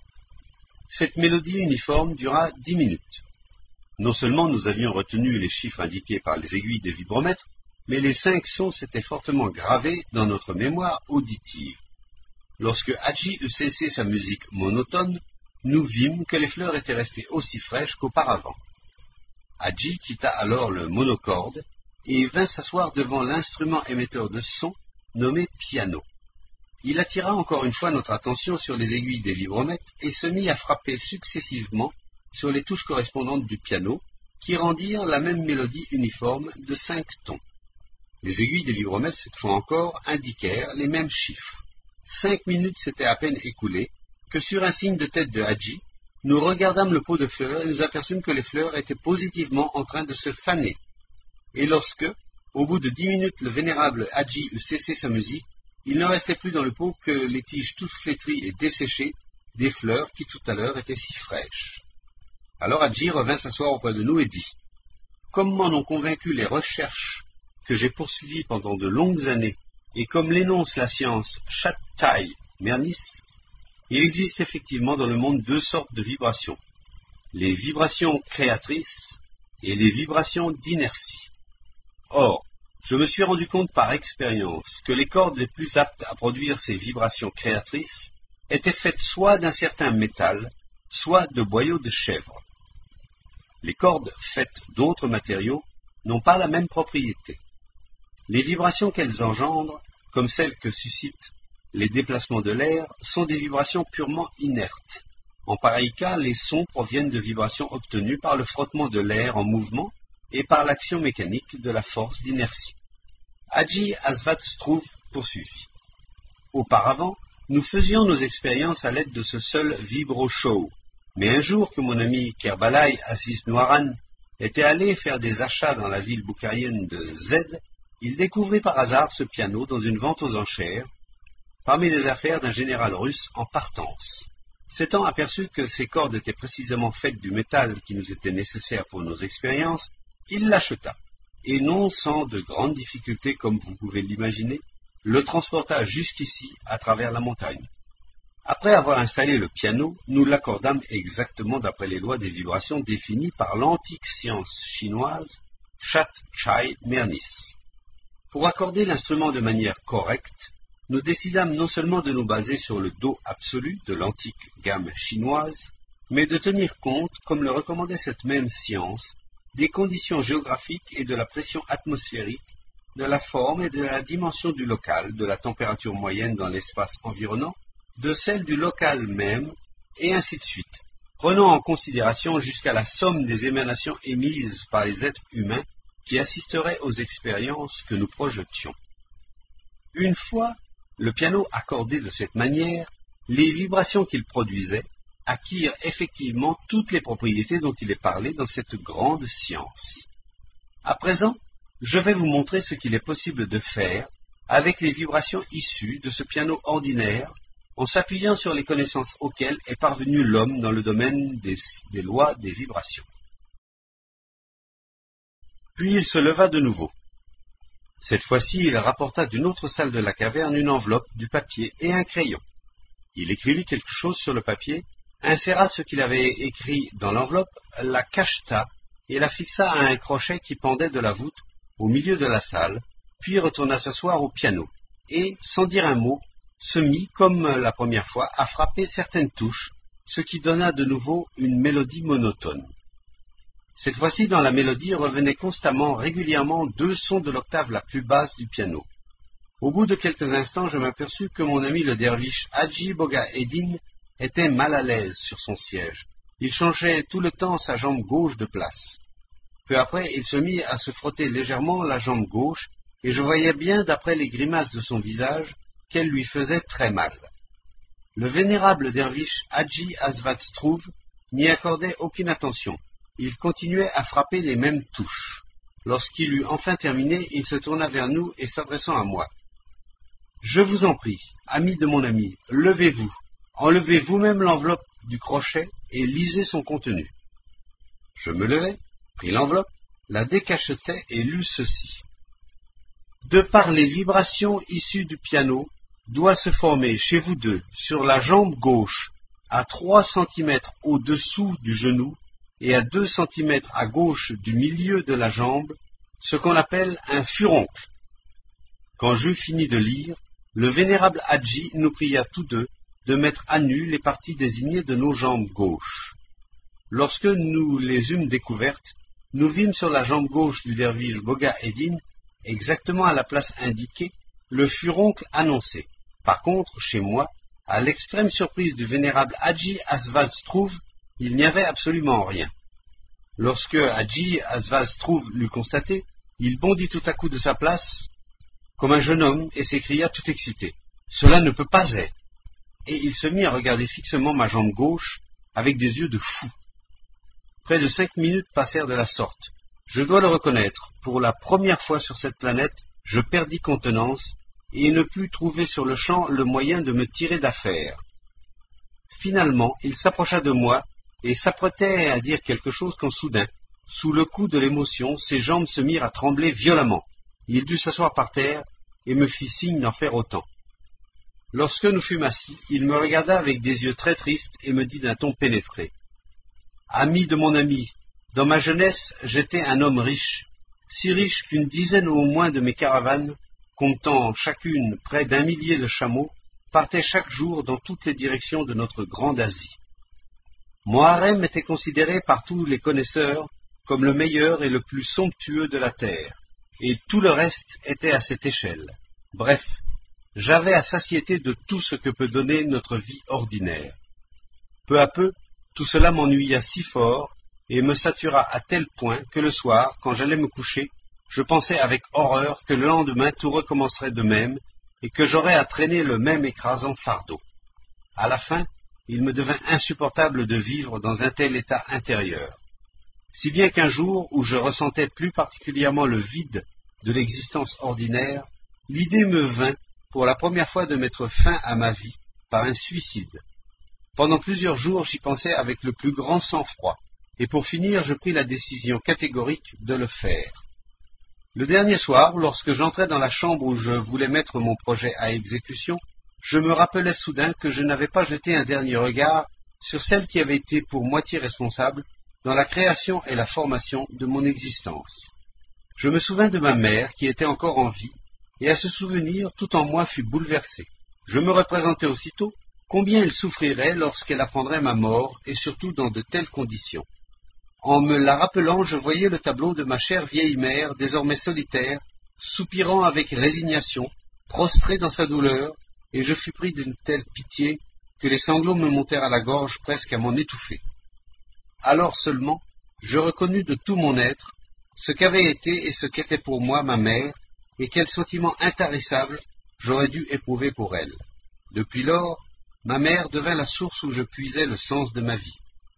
Cette mélodie uniforme dura dix minutes. Non seulement nous avions retenu les chiffres indiqués par les aiguilles des vibromètres, mais les cinq sons s'étaient fortement gravés dans notre mémoire auditive. Lorsque Hadji eut cessé sa musique monotone, nous vîmes que les fleurs étaient restées aussi fraîches qu'auparavant. Hadji quitta alors le monocorde et vint s'asseoir devant l'instrument émetteur de son nommé piano. Il attira encore une fois notre attention sur les aiguilles des vibromètres et se mit à frapper successivement sur les touches correspondantes du piano, qui rendirent la même mélodie uniforme de cinq tons. Les aiguilles des vibromètres, cette fois encore, indiquèrent les mêmes chiffres. Cinq minutes s'étaient à peine écoulées que sur un signe de tête de Hadji, nous regardâmes le pot de fleurs et nous aperçûmes que les fleurs étaient positivement en train de se faner. Et lorsque, au bout de dix minutes, le vénérable Hadji eut cessé sa musique, il ne restait plus dans le pot que les tiges toutes flétries et desséchées des fleurs qui tout à l'heure étaient si fraîches. Alors Hadji revint s'asseoir auprès de nous et dit « Comme m'en ont convaincu les recherches que j'ai poursuivies pendant de longues années, et comme l'énonce la science Chattai Mernis, il existe effectivement dans le monde deux sortes de vibrations, les vibrations créatrices et les vibrations d'inertie. Or, je me suis rendu compte par expérience que les cordes les plus aptes à produire ces vibrations créatrices étaient faites soit d'un certain métal, soit de boyaux de chèvre. Les cordes faites d'autres matériaux n'ont pas la même propriété. Les vibrations qu'elles engendrent, comme celles que suscitent les déplacements de l'air, sont des vibrations purement inertes. En pareil cas, les sons proviennent de vibrations obtenues par le frottement de l'air en mouvement et par l'action mécanique de la force d'inertie. Hadji Asvatstrouv poursuivit. Auparavant, nous faisions nos expériences à l'aide de ce seul vibro-show, mais un jour que mon ami Kerbalay Assis Noiran était allé faire des achats dans la ville boukharienne de Z, il découvrit par hasard ce piano dans une vente aux enchères, parmi les affaires d'un général russe en partance. S'étant aperçu que ces cordes étaient précisément faites du métal qui nous était nécessaire pour nos expériences, il l'acheta, et non sans de grandes difficultés comme vous pouvez l'imaginer, le transporta jusqu'ici à travers la montagne. Après avoir installé le piano, nous l'accordâmes exactement d'après les lois des vibrations définies par l'antique science chinoise Chattai Mernis. Pour accorder l'instrument de manière correcte, nous décidâmes non seulement de nous baser sur le Do absolu de l'antique gamme chinoise, mais de tenir compte, comme le recommandait cette même science, des conditions géographiques et de la pression atmosphérique, de la forme et de la dimension du local, de la température moyenne dans l'espace environnant, de celle du local même, et ainsi de suite, prenant en considération jusqu'à la somme des émanations émises par les êtres humains qui assisterait aux expériences que nous projetions. Une fois le piano accordé de cette manière, les vibrations qu'il produisait acquirent effectivement toutes les propriétés dont il est parlé dans cette grande science. À présent, je vais vous montrer ce qu'il est possible de faire avec les vibrations issues de ce piano ordinaire, en s'appuyant sur les connaissances auxquelles est parvenu l'homme dans le domaine des, des lois des vibrations. Puis il se leva de nouveau. Cette fois-ci, il rapporta d'une autre salle de la caverne une enveloppe, du papier et un crayon. Il écrivit quelque chose sur le papier, inséra ce qu'il avait écrit dans l'enveloppe, la cacheta et la fixa à un crochet qui pendait de la voûte au milieu de la salle, puis retourna s'asseoir au piano, et, sans dire un mot, se mit, comme la première fois, à frapper certaines touches, ce qui donna de nouveau une mélodie monotone. Cette fois-ci, dans la mélodie, revenaient constamment, régulièrement, deux sons de l'octave la plus basse du piano. Au bout de quelques instants, je m'aperçus que mon ami le derviche Hadji Boga Eddin était mal à l'aise sur son siège. Il changeait tout le temps sa jambe gauche de place. Peu après, il se mit à se frotter légèrement la jambe gauche, et je voyais bien, d'après les grimaces de son visage, qu'elle lui faisait très mal. Le vénérable derviche Hadji Asvat Strouv n'y accordait aucune attention. Il continuait à frapper les mêmes touches. Lorsqu'il eut enfin terminé, il se tourna vers nous et s'adressant à moi. « Je vous en prie, ami de mon ami, levez-vous, enlevez vous-même l'enveloppe du crochet et lisez son contenu. » Je me levai, pris l'enveloppe, la décachetai et lus ceci. « De par les vibrations issues du piano, doit se former chez vous deux, sur la jambe gauche, à trois centimètres au-dessous du genou, et à deux centimètres à gauche du milieu de la jambe, ce qu'on appelle un furoncle. » Quand j'eus fini de lire, le vénérable Hadji nous pria tous deux de mettre à nu les parties désignées de nos jambes gauches. Lorsque nous les eûmes découvertes, nous vîmes sur la jambe gauche du derviche Boga Eddin, exactement à la place indiquée, le furoncle annoncé. Par contre, chez moi, à l'extrême surprise du vénérable Hadji Asvat Strouv, il n'y avait absolument rien. Lorsque Hadji Asvat Strouv l'eut constaté, il bondit tout à coup de sa place, comme un jeune homme, et s'écria tout excité. « Cela ne peut pas être !» Et il se mit à regarder fixement ma jambe gauche, avec des yeux de fou. Près de cinq minutes passèrent de la sorte. Je dois le reconnaître, pour la première fois sur cette planète, je perdis contenance, et ne pus trouver sur le champ le moyen de me tirer d'affaire. Finalement, il s'approcha de moi, et s'apprêtait à dire quelque chose quand soudain, sous le coup de l'émotion, ses jambes se mirent à trembler violemment. Il dut s'asseoir par terre, et me fit signe d'en faire autant. Lorsque nous fûmes assis, il me regarda avec des yeux très tristes, et me dit d'un ton pénétré. « Ami de mon ami, dans ma jeunesse, j'étais un homme riche, si riche qu'une dizaine au moins de mes caravanes, comptant chacune près d'un millier de chameaux, partaient chaque jour dans toutes les directions de notre grande Asie. Mon harem était considéré par tous les connaisseurs comme le meilleur et le plus somptueux de la terre, et tout le reste était à cette échelle. Bref, j'avais à satiété de tout ce que peut donner notre vie ordinaire. Peu à peu, tout cela m'ennuya si fort, et me satura à tel point que le soir, quand j'allais me coucher, je pensais avec horreur que le lendemain tout recommencerait de même, et que j'aurais à traîner le même écrasant fardeau. À la fin, il me devint insupportable de vivre dans un tel état intérieur. Si bien qu'un jour où je ressentais plus particulièrement le vide de l'existence ordinaire, l'idée me vint pour la première fois de mettre fin à ma vie par un suicide. Pendant plusieurs jours, j'y pensais avec le plus grand sang-froid, et pour finir, je pris la décision catégorique de le faire. Le dernier soir, lorsque j'entrais dans la chambre où je voulais mettre mon projet à exécution, je me rappelai soudain que je n'avais pas jeté un dernier regard sur celle qui avait été pour moitié responsable dans la création et la formation de mon existence. Je me souvins de ma mère qui était encore en vie, et à ce souvenir, tout en moi fut bouleversé. Je me représentai aussitôt combien elle souffrirait lorsqu'elle apprendrait ma mort, et surtout dans de telles conditions. En me la rappelant, je voyais le tableau de ma chère vieille mère, désormais solitaire, soupirant avec résignation, prostrée dans sa douleur, et je fus pris d'une telle pitié que les sanglots me montèrent à la gorge presque à m'en étouffer. Alors seulement, je reconnus de tout mon être ce qu'avait été et ce qu'était pour moi ma mère, et quel sentiment intarissable j'aurais dû éprouver pour elle. Depuis lors, ma mère devint la source où je puisais le sens de ma vie.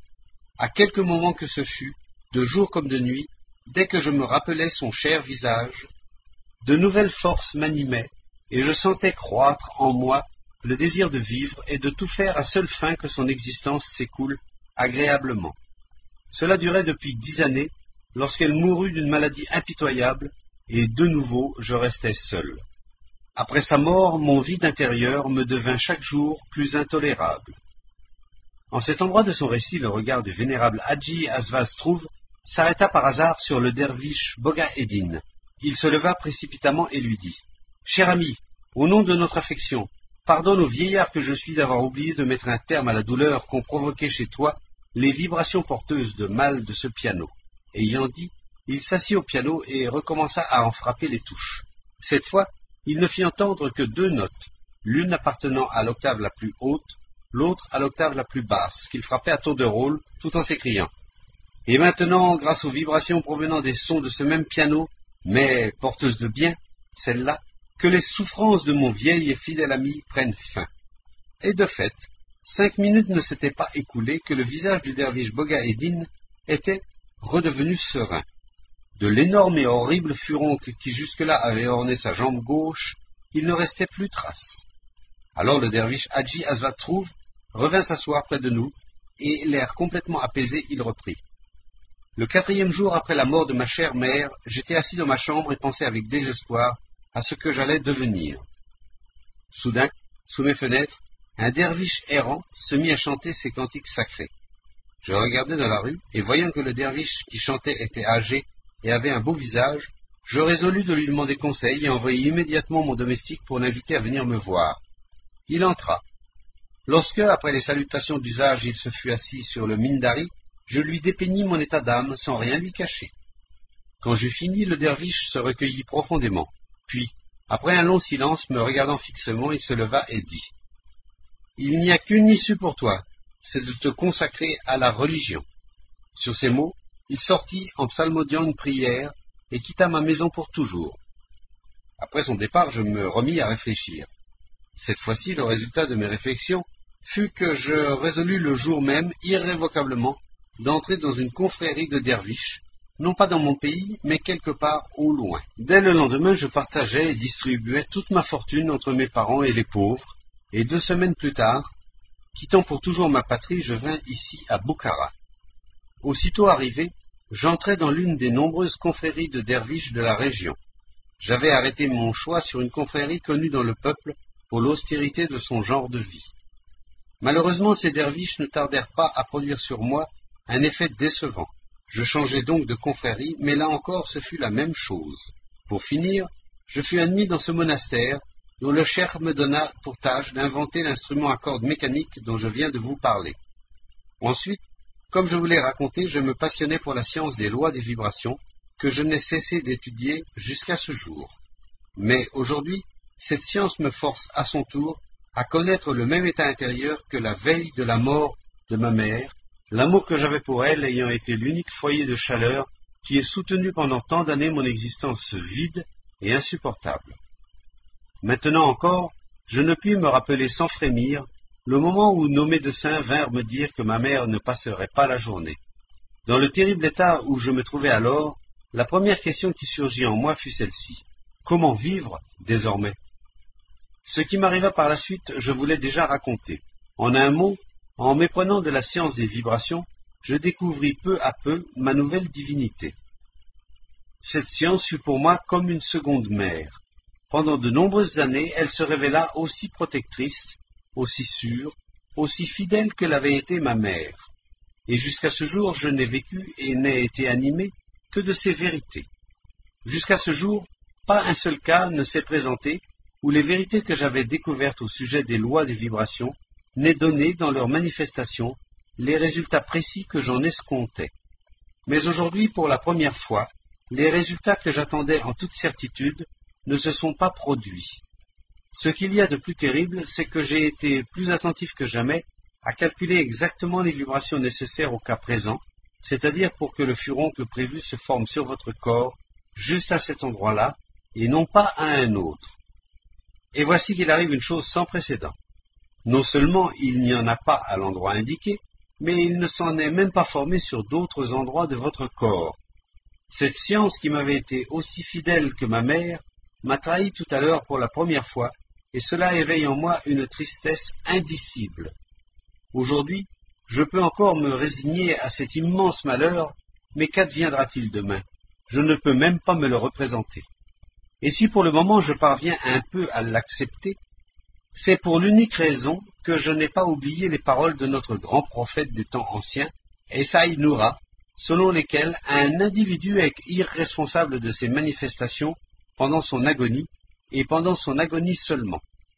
À quelque moment que ce fût, de jour comme de nuit, dès que je me rappelais son cher visage, de nouvelles forces m'animaient, et je sentais croître en moi le désir de vivre et de tout faire à seule fin que son existence s'écoule agréablement. Cela durait depuis dix années, lorsqu'elle mourut d'une maladie impitoyable, et de nouveau je restai seul. Après sa mort, mon vide intérieur me devint chaque jour plus intolérable. En cet endroit de son récit, le regard du vénérable Hadji Asvaz Trouve s'arrêta par hasard sur le derviche Boga Eddin. Il se leva précipitamment et lui dit « Cher ami, au nom de notre affection, pardonne au vieillard que je suis d'avoir oublié de mettre un terme à la douleur qu'ont provoqué chez toi les vibrations porteuses de mal de ce piano. » Ayant dit, il s'assit au piano et recommença à en frapper les touches. Cette fois, il ne fit entendre que deux notes, l'une appartenant à l'octave la plus haute, l'autre à l'octave la plus basse, qu'il frappait à tour de rôle, tout en s'écriant « Et maintenant, grâce aux vibrations provenant des sons de ce même piano, mais porteuses de bien, celle-là, que les souffrances de mon vieil et fidèle ami prennent fin. » Et de fait, cinq minutes ne s'étaient pas écoulées que le visage du derviche Boga Eddin était redevenu serein. De l'énorme et horrible furoncle qui jusque-là avait orné sa jambe gauche, il ne restait plus trace. Alors le derviche Hadji Asvaz Trouve revint s'asseoir près de nous, et l'air complètement apaisé, il reprit. Le quatrième jour après la mort de ma chère mère, j'étais assis dans ma chambre et pensais avec désespoir à ce que j'allais devenir. Soudain, sous mes fenêtres, un derviche errant se mit à chanter ses cantiques sacrés. Je regardai dans la rue, et voyant que le derviche qui chantait était âgé et avait un beau visage, je résolus de lui demander conseil et envoyai immédiatement mon domestique pour l'inviter à venir me voir. Il entra. Lorsque, après les salutations d'usage, il se fut assis sur le mindari, je lui dépeignis mon état d'âme sans rien lui cacher. Quand j'eus fini, le derviche se recueillit profondément. Puis, après un long silence, me regardant fixement, il se leva et dit « Il n'y a qu'une issue pour toi, c'est de te consacrer à la religion. » Sur ces mots, il sortit en psalmodiant une prière et quitta ma maison pour toujours. Après son départ, je me remis à réfléchir. Cette fois-ci, le résultat de mes réflexions fut que je résolus le jour même, irrévocablement, d'entrer dans une confrérie de derviches, non pas dans mon pays, mais quelque part au loin. Dès le lendemain, je partageais et distribuais toute ma fortune entre mes parents et les pauvres, et deux semaines plus tard, quittant pour toujours ma patrie, je vins ici à Boukhara. Aussitôt arrivé, j'entrai dans l'une des nombreuses confréries de derviches de la région. J'avais arrêté mon choix sur une confrérie connue dans le peuple pour l'austérité de son genre de vie. Malheureusement, ces derviches ne tardèrent pas à produire sur moi un effet décevant. Je changeai donc de confrérie, mais là encore ce fut la même chose. Pour finir, je fus admis dans ce monastère, dont le cheikh me donna pour tâche d'inventer l'instrument à cordes mécaniques dont je viens de vous parler. Ensuite, comme je vous l'ai raconté, je me passionnai pour la science des lois des vibrations, que je n'ai cessé d'étudier jusqu'à ce jour. Mais aujourd'hui, cette science me force à son tour à connaître le même état intérieur que la veille de la mort de ma mère, l'amour que j'avais pour elle ayant été l'unique foyer de chaleur qui ait soutenu pendant tant d'années mon existence vide et insupportable. Maintenant encore, je ne puis me rappeler sans frémir le moment où nos médecins vinrent me dire que ma mère ne passerait pas la journée. Dans le terrible état où je me trouvais alors, la première question qui surgit en moi fut celle-ci. Comment vivre désormais? Ce qui m'arriva par la suite, je vous l'ai déjà raconté. En un mot, en méprenant de la science des vibrations, je découvris peu à peu ma nouvelle divinité. Cette science fut pour moi comme une seconde mère. Pendant de nombreuses années, elle se révéla aussi protectrice, aussi sûre, aussi fidèle que l'avait été ma mère. Et jusqu'à ce jour, je n'ai vécu et n'ai été animé que de ces vérités. Jusqu'à ce jour, pas un seul cas ne s'est présenté où les vérités que j'avais découvertes au sujet des lois des vibrations n'aient donné dans leur manifestation les résultats précis que j'en escomptais. Mais aujourd'hui, pour la première fois, les résultats que j'attendais en toute certitude ne se sont pas produits. Ce qu'il y a de plus terrible, c'est que j'ai été plus attentif que jamais à calculer exactement les vibrations nécessaires au cas présent, c'est-à-dire pour que le furoncle prévu se forme sur votre corps, juste à cet endroit-là, et non pas à un autre. Et voici qu'il arrive une chose sans précédent. Non seulement il n'y en a pas à l'endroit indiqué, mais il ne s'en est même pas formé sur d'autres endroits de votre corps. Cette science qui m'avait été aussi fidèle que ma mère m'a trahi tout à l'heure pour la première fois, et cela éveille en moi une tristesse indicible. Aujourd'hui, je peux encore me résigner à cet immense malheur, mais qu'adviendra-t-il demain? Je ne peux même pas me le représenter. Et si pour le moment je parviens un peu à l'accepter, c'est pour l'unique raison que je n'ai pas oublié les paroles de notre grand prophète des temps anciens, Esaïe Noura, selon lesquelles un individu est irresponsable de ses manifestations pendant son agonie, et pendant son agonie seulement.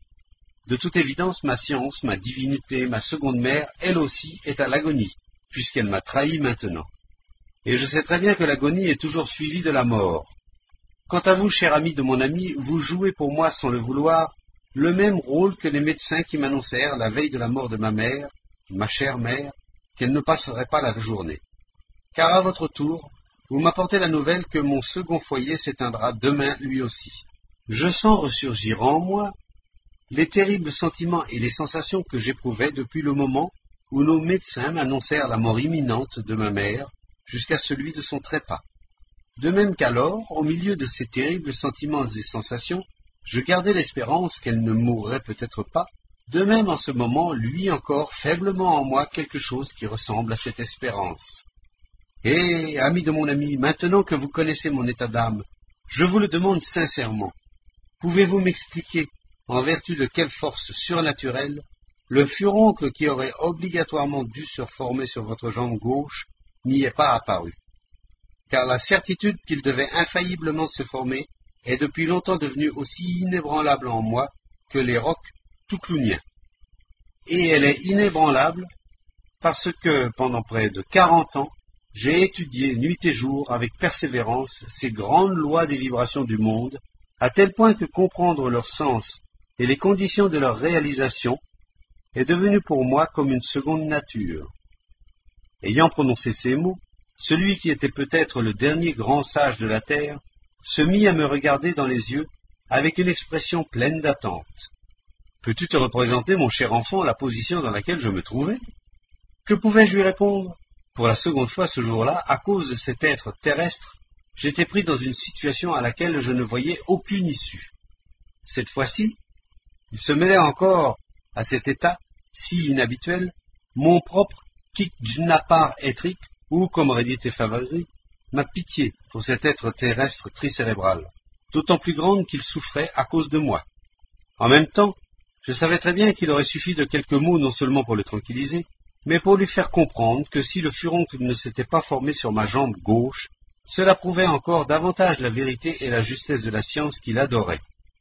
De toute évidence, ma science, ma divinité, ma seconde mère, elle aussi est à l'agonie, puisqu'elle m'a trahi maintenant. Et je sais très bien que l'agonie est toujours suivie de la mort. Quant à vous, cher ami de mon ami, vous jouez pour moi, sans le vouloir, le même rôle que les médecins qui m'annoncèrent, la veille de la mort de ma mère, ma chère mère, qu'elle ne passerait pas la journée. Car à votre tour, vous m'apportez la nouvelle que mon second foyer s'éteindra demain lui aussi. Je sens ressurgir en moi les terribles sentiments et les sensations que j'éprouvais depuis le moment où nos médecins m'annoncèrent la mort imminente de ma mère jusqu'à celui de son trépas. De même qu'alors, au milieu de ces terribles sentiments et sensations, je gardais l'espérance qu'elle ne mourrait peut-être pas. De même, en ce moment, luit encore faiblement en moi quelque chose qui ressemble à cette espérance. Et, ami de mon ami, maintenant que vous connaissez mon état d'âme, je vous le demande sincèrement, pouvez-vous m'expliquer, en vertu de quelle force surnaturelle, le furoncle qui aurait obligatoirement dû se former sur votre jambe gauche n'y est pas apparu? Car la certitude qu'il devait infailliblement se former est depuis longtemps devenue aussi inébranlable en moi que les rocs touclouniens. Et elle est inébranlable parce que, pendant près de quarante ans, j'ai étudié nuit et jour avec persévérance ces grandes lois des vibrations du monde, à tel point que comprendre leur sens et les conditions de leur réalisation est devenu pour moi comme une seconde nature. Ayant prononcé ces mots, celui qui était peut-être le dernier grand sage de la terre se mit à me regarder dans les yeux avec une expression pleine d'attente. « Peux-tu te représenter, mon cher enfant, la position dans laquelle je me trouvais ?» Que pouvais-je lui répondre? Pour la seconde fois ce jour-là, à cause de cet être terrestre, j'étais pris dans une situation à laquelle je ne voyais aucune issue. Cette fois-ci, il se mêlait encore à cet état si inhabituel, mon propre Kikjnapar étrique, ou, comme aurait dit tes favoris, ma pitié pour cet être terrestre tricérébral, d'autant plus grande qu'il souffrait à cause de moi. En même temps, je savais très bien qu'il aurait suffi de quelques mots non seulement pour le tranquilliser, mais pour lui faire comprendre que si le furoncle ne s'était pas formé sur ma jambe gauche, cela prouvait encore davantage la vérité et la justesse de la science qu'il adorait.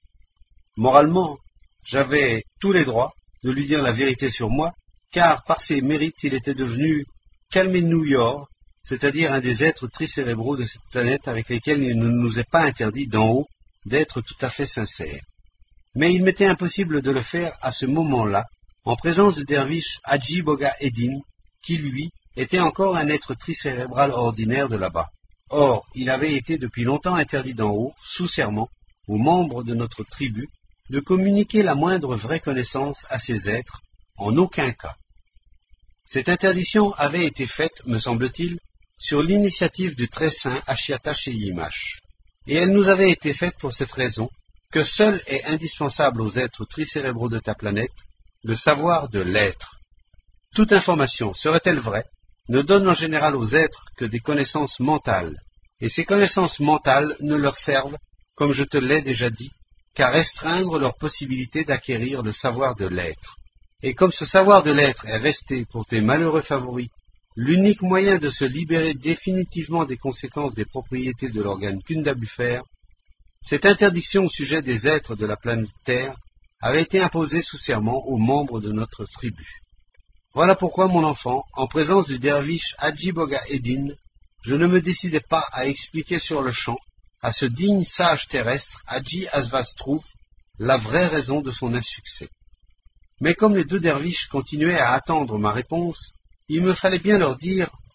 Moralement, j'avais tous les droits de lui dire la vérité sur moi, car par ses mérites il était devenu Kalmenouyor, c'est-à-dire un des êtres tricérébraux de cette planète avec lesquels il ne nous est pas interdit d'en haut d'être tout à fait sincère. Mais il m'était impossible de le faire à ce moment-là, en présence de Dervish Hadji Boga Eddin, qui, lui, était encore un être tricérébral ordinaire de là-bas. Or, il avait été depuis longtemps interdit d'en haut, sous serment, aux membres de notre tribu, de communiquer la moindre vraie connaissance à ces êtres, en aucun cas. Cette interdiction avait été faite, me semble-t-il, sur l'initiative du très saint Ashiata Sheyimash, et elle nous avait été faite pour cette raison, que seul est indispensable aux êtres tricérébraux de ta planète, le savoir de l'être. Toute information, serait-elle vraie, ne donne en général aux êtres que des connaissances mentales, et ces connaissances mentales ne leur servent, comme je te l'ai déjà dit, qu'à restreindre leur possibilité d'acquérir le savoir de l'être. Et comme ce savoir de l'être est resté, pour tes malheureux favoris, l'unique moyen de se libérer définitivement des conséquences des propriétés de l'organe Kundabuffer, cette interdiction au sujet des êtres de la planète Terre avait été imposée sous serment aux membres de notre tribu. Voilà pourquoi, mon enfant, en présence du derviche Hadji Boga Eddin, je ne me décidais pas à expliquer sur le champ à ce digne sage terrestre, Hadji Asvastrouf, la vraie raison de son insuccès. Mais comme les deux derviches continuaient à attendre ma réponse, il me fallait bien leur dire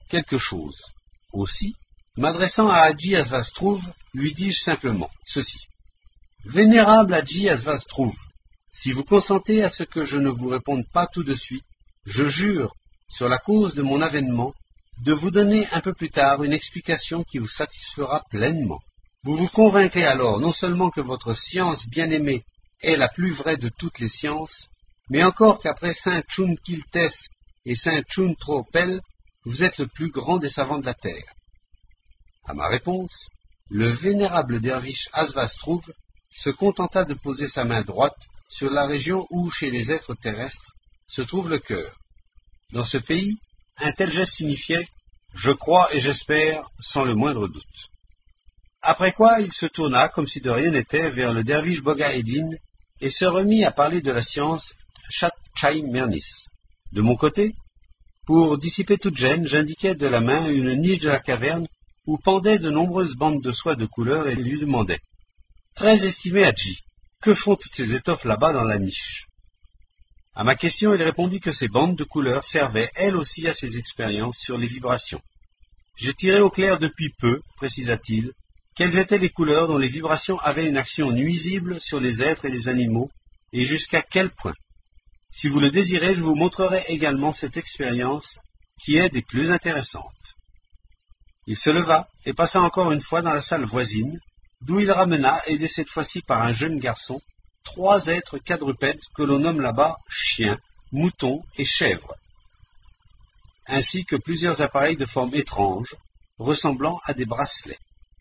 quelque chose. Aussi, m'adressant à Hadji Asvastrouv, lui dis-je simplement ceci. Vénérable Hadji Asvastrouv, si vous consentez à ce que je ne vous réponde pas tout de suite, je jure, sur la cause de mon avènement, de vous donner un peu plus tard une explication qui vous satisfera pleinement. Vous vous convaincrez alors non seulement que votre science bien-aimée est la plus vraie de toutes les sciences, mais encore qu'après saint Chunkiltes et saint Chuntropel, vous êtes le plus grand des savants de la terre. À ma réponse, le vénérable derviche Asvastrouv se contenta de poser sa main droite sur la région où, chez les êtres terrestres, se trouve le cœur. Dans ce pays, un tel geste signifiait « je crois et j'espère sans le moindre doute ». Après quoi, il se tourna, comme si de rien n'était, vers le derviche Bogaeddin et se remit à parler de la science Chatchai Mernis. De mon côté, pour dissiper toute gêne, j'indiquai de la main une niche de la caverne où pendaient de nombreuses bandes de soie de couleur et lui demandai « Très estimé Hadji, que font toutes ces étoffes là-bas dans la niche ?» À ma question, il répondit que ces bandes de couleur servaient elles aussi à ses expériences sur les vibrations. J'ai tiré au clair depuis peu, précisa-t-il, quelles étaient les couleurs dont les vibrations avaient une action nuisible sur les êtres et les animaux, et jusqu'à quel point. Si vous le désirez, je vous montrerai également cette expérience qui est des plus intéressantes. Il se leva et passa encore une fois dans la salle voisine, d'où il ramena, aidé cette fois-ci par un jeune garçon, trois êtres quadrupèdes que l'on nomme là-bas chiens, moutons et chèvres, ainsi que plusieurs appareils de forme étrange, ressemblant à des bracelets.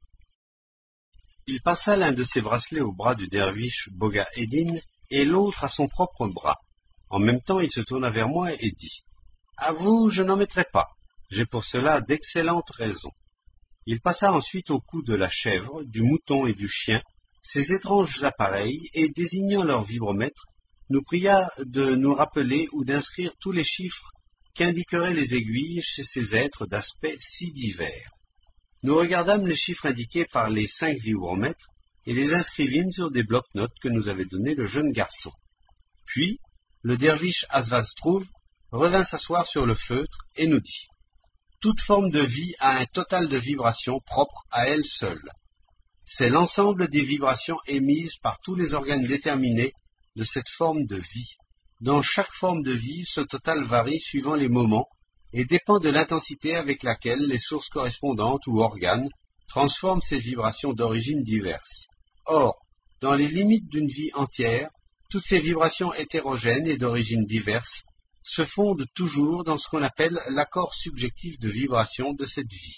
Il passa l'un de ces bracelets au bras du derviche Bogaeddin et l'autre à son propre bras. En même temps, il se tourna vers moi et dit « À vous, je n'en mettrai pas. J'ai pour cela d'excellentes raisons. » Il passa ensuite au cou de la chèvre, du mouton et du chien ces étranges appareils et, désignant leur vibromètre, nous pria de nous rappeler ou d'inscrire tous les chiffres qu'indiqueraient les aiguilles chez ces êtres d'aspect si divers. Nous regardâmes les chiffres indiqués par les cinq vibromètres et les inscrivîmes sur des blocs-notes que nous avait donnés le jeune garçon. Puis, le derviche Asvastrouv revint s'asseoir sur le feutre et nous dit « Toute forme de vie a un total de vibrations propre à elle seule. C'est l'ensemble des vibrations émises par tous les organes déterminés de cette forme de vie. Dans chaque forme de vie, ce total varie suivant les moments et dépend de l'intensité avec laquelle les sources correspondantes ou organes transforment ces vibrations d'origine diverses. Or, dans les limites d'une vie entière, toutes ces vibrations hétérogènes et d'origine diverse se fondent toujours dans ce qu'on appelle l'accord subjectif de vibration de cette vie.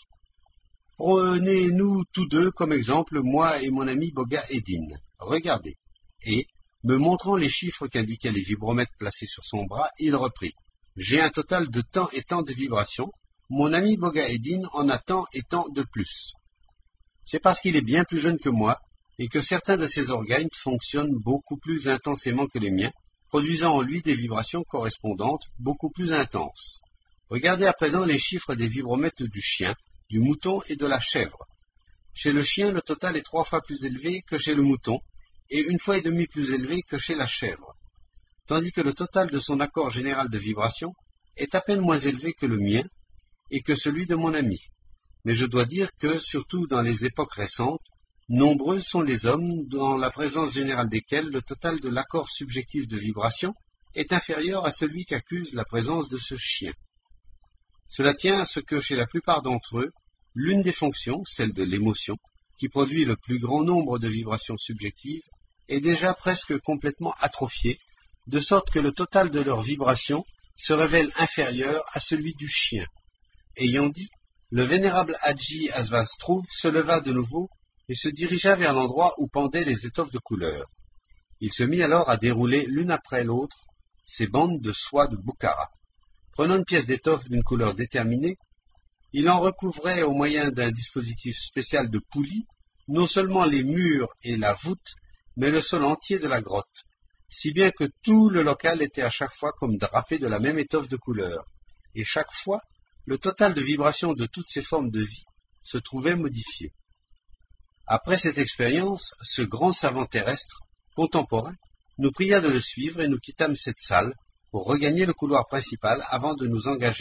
Prenez-nous tous deux comme exemple, moi et mon ami Bogaeddin. Regardez. » Et, me montrant les chiffres qu'indiquaient les vibromètres placés sur son bras, il reprit. « J'ai un total de tant et tant de vibrations. Mon ami Bogaeddin en a tant et tant de plus. C'est parce qu'il est bien plus jeune que moi, et que certains de ses organes fonctionnent beaucoup plus intensément que les miens, produisant en lui des vibrations correspondantes beaucoup plus intenses. Regardez à présent les chiffres des vibromètres du chien, du mouton et de la chèvre. Chez le chien, le total est trois fois plus élevé que chez le mouton, et une fois et demie plus élevé que chez la chèvre, tandis que le total de son accord général de vibration est à peine moins élevé que le mien et que celui de mon ami. Mais je dois dire que, surtout dans les époques récentes, nombreux sont les hommes dans la présence générale desquels le total de l'accord subjectif de vibration est inférieur à celui qu'accuse la présence de ce chien. Cela tient à ce que, chez la plupart d'entre eux, l'une des fonctions, celle de l'émotion, qui produit le plus grand nombre de vibrations subjectives, est déjà presque complètement atrophiée, de sorte que le total de leurs vibrations se révèle inférieur à celui du chien. Ayant dit, le vénérable Hadji Asvastrouv se leva de nouveau et se dirigea vers l'endroit où pendaient les étoffes de couleur. Il se mit alors à dérouler l'une après l'autre ces bandes de soie de Bukhara. Prenant une pièce d'étoffe d'une couleur déterminée, il en recouvrait au moyen d'un dispositif spécial de poulies, non seulement les murs et la voûte, mais le sol entier de la grotte, si bien que tout le local était à chaque fois comme drapé de la même étoffe de couleur, et chaque fois, le total de vibration de toutes ces formes de vie se trouvait modifié. Après cette expérience, ce grand savant terrestre, contemporain, nous pria de le suivre et nous quittâmes cette salle pour regagner le couloir principal avant de nous engager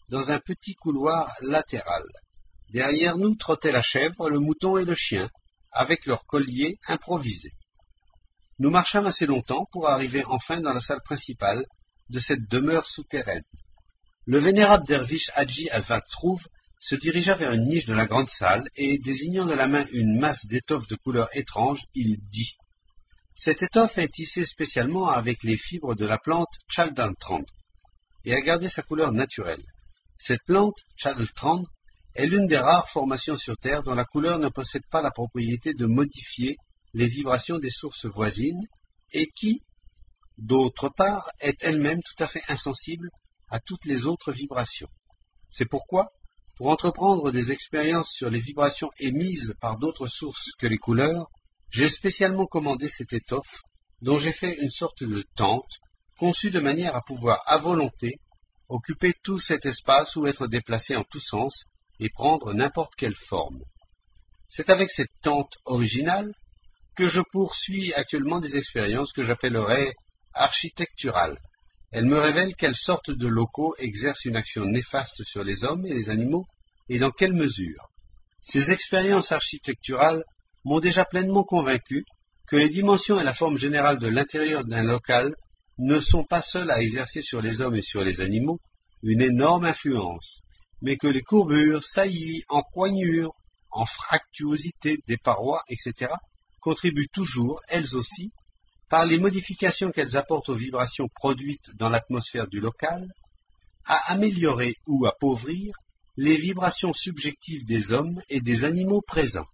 dans un petit couloir latéral. Derrière nous trottaient la chèvre, le mouton et le chien, avec leurs colliers improvisés. Nous marchâmes assez longtemps pour arriver enfin dans la salle principale de cette demeure souterraine. Le vénérable derviche Hadji Asvatrouf se dirigea vers une niche de la grande salle et, désignant de la main une masse d'étoffe de couleur étrange, il dit « Cette étoffe est tissée spécialement avec les fibres de la plante Tchaldantrand et a gardé sa couleur naturelle. Cette plante, Tchaldantrand, est l'une des rares formations sur Terre dont la couleur ne possède pas la propriété de modifier les vibrations des sources voisines et qui, d'autre part, est elle-même tout à fait insensible à toutes les autres vibrations. C'est pourquoi, pour entreprendre des expériences sur les vibrations émises par d'autres sources que les couleurs, j'ai spécialement commandé cette étoffe, dont j'ai fait une sorte de tente, conçue de manière à pouvoir, à volonté, occuper tout cet espace ou être déplacé en tous sens et prendre n'importe quelle forme. C'est avec cette tente originale que je poursuis actuellement des expériences que j'appellerais architecturales. Elles me révèlent quelle sorte de locaux exercent une action néfaste sur les hommes et les animaux, et dans quelle mesure. Ces expériences architecturales m'ont déjà pleinement convaincu que les dimensions et la forme générale de l'intérieur d'un local ne sont pas seules à exercer sur les hommes et sur les animaux une énorme influence, mais que les courbures, saillies, encoignures, en fractuosité des parois, et cetera, contribuent toujours, elles aussi, par les modifications qu'elles apportent aux vibrations produites dans l'atmosphère du local, à améliorer ou appauvrir les vibrations subjectives des hommes et des animaux présents.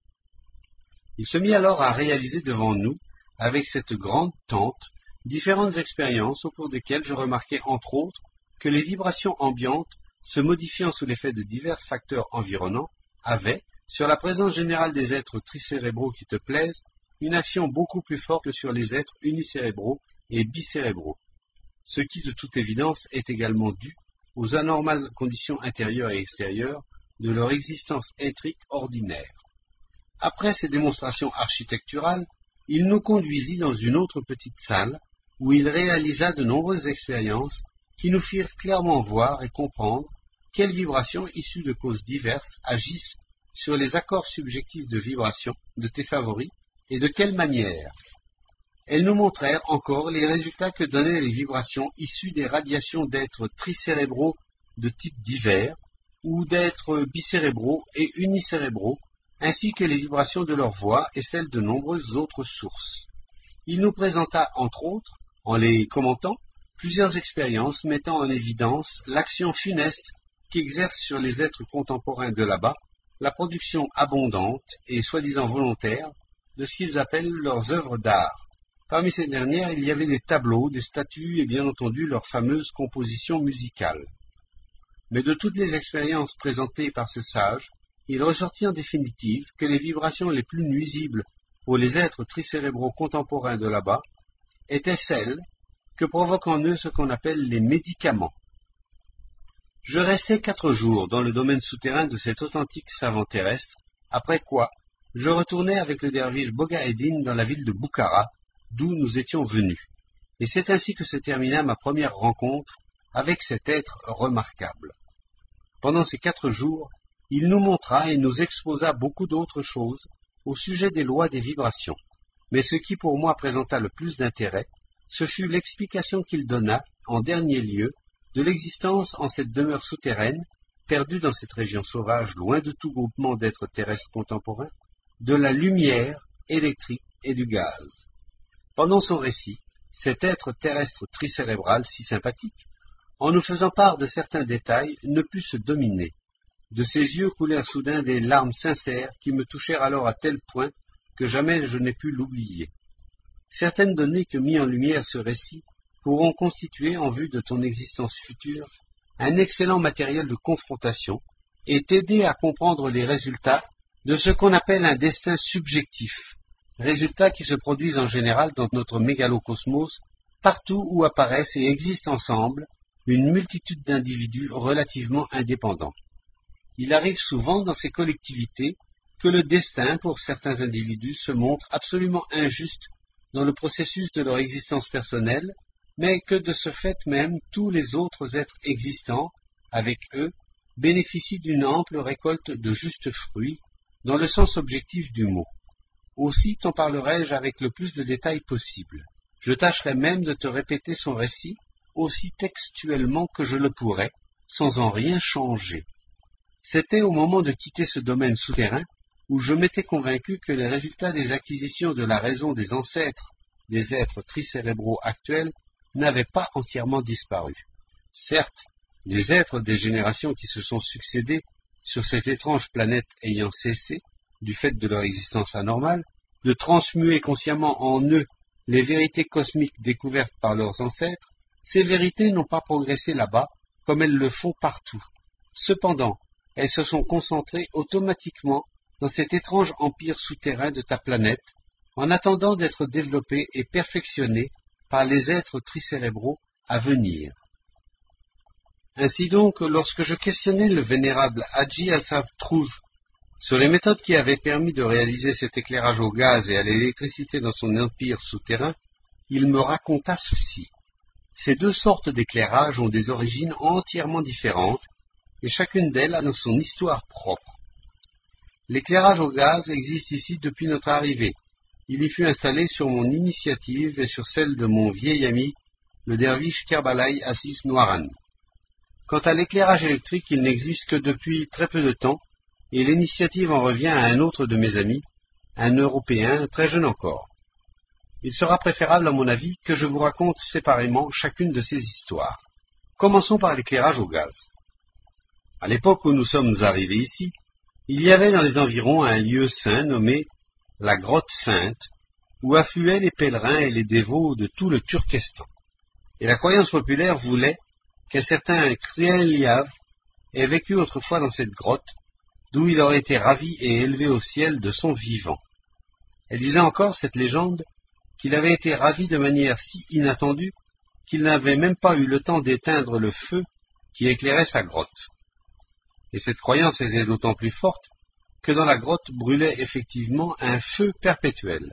Il se mit alors à réaliser devant nous, avec cette grande tente, différentes expériences au cours desquelles je remarquai entre autres que les vibrations ambiantes, se modifiant sous l'effet de divers facteurs environnants, avaient, sur la présence générale des êtres tricérébraux qui te plaisent, une action beaucoup plus forte que sur les êtres unicérébraux et bicérébraux, ce qui de toute évidence est également dû aux anormales conditions intérieures et extérieures de leur existence éthrique ordinaire. Après ces démonstrations architecturales, il nous conduisit dans une autre petite salle, où il réalisa de nombreuses expériences qui nous firent clairement voir et comprendre quelles vibrations issues de causes diverses agissent sur les accords subjectifs de vibration de tes favoris, et de quelle manière. Elles nous montrèrent encore les résultats que donnaient les vibrations issues des radiations d'êtres tricérébraux de types divers, ou d'êtres bicérébraux et unicérébraux, ainsi que les vibrations de leur voix et celles de nombreuses autres sources. Il nous présenta, entre autres, en les commentant, plusieurs expériences mettant en évidence l'action funeste qu'exerce sur les êtres contemporains de là-bas la production abondante et soi-disant volontaire de ce qu'ils appellent leurs œuvres d'art. Parmi ces dernières, il y avait des tableaux, des statues et bien entendu leurs fameuses compositions musicales. Mais de toutes les expériences présentées par ce sage, il ressortit en définitive que les vibrations les plus nuisibles pour les êtres tricérébraux contemporains de là-bas étaient celles que provoquent en eux ce qu'on appelle les médicaments. Je restai quatre jours dans le domaine souterrain de cet authentique savant terrestre, après quoi je retournai avec le derviche Bogaeddin dans la ville de Boukhara, d'où nous étions venus. Et c'est ainsi que se termina ma première rencontre avec cet être remarquable. Pendant ces quatre jours, il nous montra et nous exposa beaucoup d'autres choses au sujet des lois des vibrations. Mais ce qui pour moi présenta le plus d'intérêt, ce fut l'explication qu'il donna, en dernier lieu, de l'existence en cette demeure souterraine, perdue dans cette région sauvage, loin de tout groupement d'êtres terrestres contemporains, de la lumière électrique et du gaz. Pendant son récit, cet être terrestre tricérébral si sympathique, en nous faisant part de certains détails, ne put se dominer. De ses yeux coulèrent soudain des larmes sincères qui me touchèrent alors à tel point que jamais je n'ai pu l'oublier. Certaines données que mit en lumière ce récit pourront constituer, en vue de ton existence future, un excellent matériel de confrontation et t'aider à comprendre les résultats de ce qu'on appelle un destin subjectif, résultats qui se produisent en général dans notre mégalocosmos, partout où apparaissent et existent ensemble une multitude d'individus relativement indépendants. Il arrive souvent dans ces collectivités que le destin, pour certains individus, se montre absolument injuste dans le processus de leur existence personnelle, mais que de ce fait même tous les autres êtres existants avec eux, bénéficient d'une ample récolte de justes fruits, dans le sens objectif du mot. Aussi t'en parlerai-je avec le plus de détails possible. Je tâcherai même de te répéter son récit, aussi textuellement que je le pourrai, sans en rien changer. C'était au moment de quitter ce domaine souterrain, où je m'étais convaincu que les résultats des acquisitions de la raison des ancêtres des êtres tricérébraux actuels n'avaient pas entièrement disparu. Certes, les êtres des générations qui se sont succédés sur cette étrange planète ayant cessé, du fait de leur existence anormale, de transmuer consciemment en eux les vérités cosmiques découvertes par leurs ancêtres, ces vérités n'ont pas progressé là-bas comme elles le font partout. Cependant, elles se sont concentrées automatiquement dans cet étrange empire souterrain de ta planète, en attendant d'être développées et perfectionnées par les êtres tricérébraux à venir. Ainsi donc, lorsque je questionnai le vénérable Hadji Al-Sabtrouz sur les méthodes qui avaient permis de réaliser cet éclairage au gaz et à l'électricité dans son empire souterrain, il me raconta ceci. Ces deux sortes d'éclairage ont des origines entièrement différentes, et chacune d'elles a son histoire propre. L'éclairage au gaz existe ici depuis notre arrivée. Il y fut installé sur mon initiative et sur celle de mon vieil ami, le derviche Kerbalaï Assis Noiran. Quant à l'éclairage électrique, il n'existe que depuis très peu de temps, et l'initiative en revient à un autre de mes amis, un Européen très jeune encore. Il sera préférable, à mon avis, que je vous raconte séparément chacune de ces histoires. Commençons par l'éclairage au gaz. À l'époque où nous sommes arrivés ici, il y avait dans les environs un lieu saint nommé la Grotte Sainte, où affluaient les pèlerins et les dévots de tout le Turkestan. Et la croyance populaire voulait qu'un certain Kryliav ait vécu autrefois dans cette grotte, d'où il aurait été ravi et élevé au ciel de son vivant. Elle disait encore, cette légende, qu'il avait été ravi de manière si inattendue qu'il n'avait même pas eu le temps d'éteindre le feu qui éclairait sa grotte. Et cette croyance était d'autant plus forte que dans la grotte brûlait effectivement un feu perpétuel.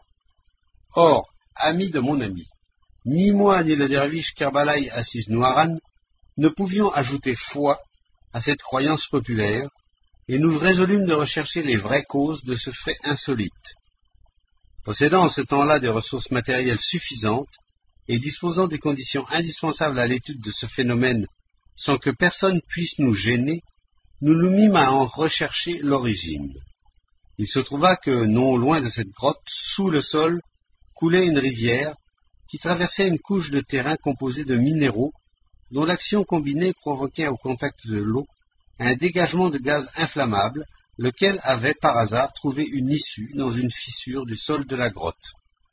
Or, ami de mon ami, ni moi ni le derviche Kerbalaï Assis Noiran ne pouvions ajouter foi à cette croyance populaire, et nous résolûmes de rechercher les vraies causes de ce fait insolite. Possédant en ce temps-là des ressources matérielles suffisantes, et disposant des conditions indispensables à l'étude de ce phénomène sans que personne puisse nous gêner, nous nous mîmes à en rechercher l'origine. Il se trouva que, non loin de cette grotte, sous le sol, coulait une rivière qui traversait une couche de terrain composée de minéraux, dont l'action combinée provoquait au contact de l'eau un dégagement de gaz inflammable, lequel avait par hasard trouvé une issue dans une fissure du sol de la grotte.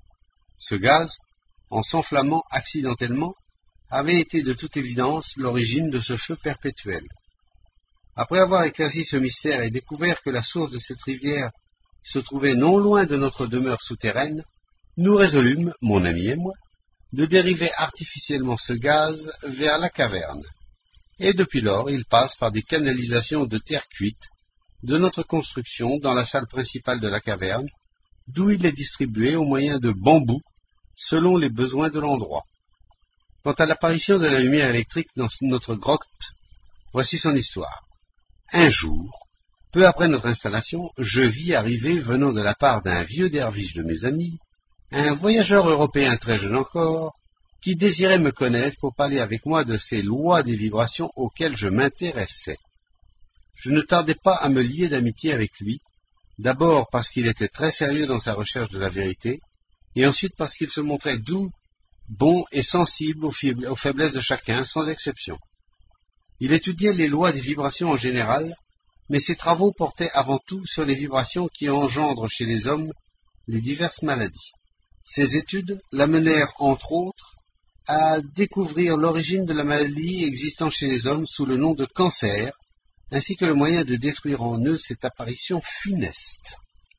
Ce gaz, en s'enflammant accidentellement, avait été de toute évidence l'origine de ce feu perpétuel. Après avoir éclairci ce mystère et découvert que la source de cette rivière se trouvait non loin de notre demeure souterraine, nous résolûmes, mon ami et moi, de dériver artificiellement ce gaz vers la caverne. Et depuis lors, il passe par des canalisations de terre cuite de notre construction dans la salle principale de la caverne, d'où il est distribué au moyen de bambous, selon les besoins de l'endroit. Quant à l'apparition de la lumière électrique dans notre grotte, voici son histoire. Un jour, peu après notre installation, je vis arriver, venant de la part d'un vieux derviche de mes amis, un voyageur européen très jeune encore, qui désirait me connaître pour parler avec moi de ces lois des vibrations auxquelles je m'intéressais. Je ne tardai pas à me lier d'amitié avec lui, d'abord parce qu'il était très sérieux dans sa recherche de la vérité, et ensuite parce qu'il se montrait doux, bon et sensible aux faiblesses de chacun, sans exception. Il étudiait les lois des vibrations en général, mais ses travaux portaient avant tout sur les vibrations qui engendrent chez les hommes les diverses maladies. Ces études l'amenèrent, entre autres, à découvrir l'origine de la maladie existant chez les hommes sous le nom de cancer, ainsi que le moyen de détruire en eux cette apparition funeste.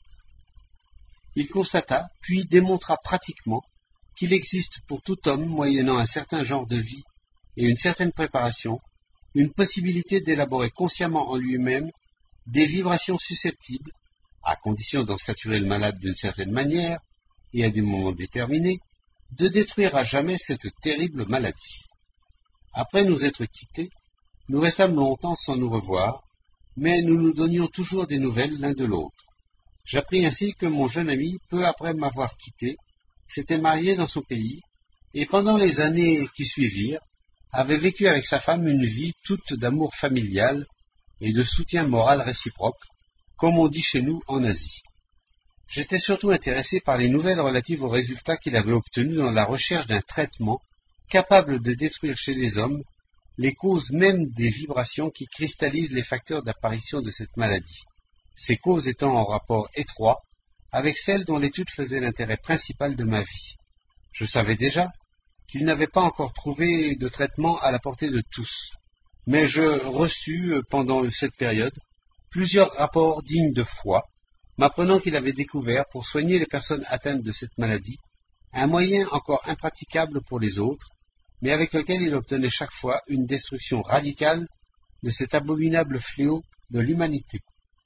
Il constata, puis démontra pratiquement, qu'il existe pour tout homme, moyennant un certain genre de vie et une certaine préparation, une possibilité d'élaborer consciemment en lui-même des vibrations susceptibles, à condition d'en saturer le malade d'une certaine manière et à des moments déterminés, de détruire à jamais cette terrible maladie. Après nous être quittés, Nous restâmes longtemps sans nous revoir, mais nous nous donnions toujours des nouvelles l'un de l'autre. J'appris ainsi que mon jeune ami, peu après m'avoir quitté, s'était marié dans son pays, et pendant les années qui suivirent, avait vécu avec sa femme une vie toute d'amour familial et de soutien moral réciproque, comme on dit chez nous en Asie. J'étais surtout intéressé par les nouvelles relatives aux résultats qu'il avait obtenus dans la recherche d'un traitement capable de détruire chez les hommes les causes mêmes des vibrations qui cristallisent les facteurs d'apparition de cette maladie, ces causes étant en rapport étroit avec celles dont l'étude faisait l'intérêt principal de ma vie. Je savais déjà qu'il n'avait pas encore trouvé de traitement à la portée de tous, mais je reçus, pendant cette période, plusieurs rapports dignes de foi, m'apprenant qu'il avait découvert, pour soigner les personnes atteintes de cette maladie, un moyen encore impraticable pour les autres, mais avec lequel il obtenait chaque fois une destruction radicale de cet abominable fléau de l'humanité.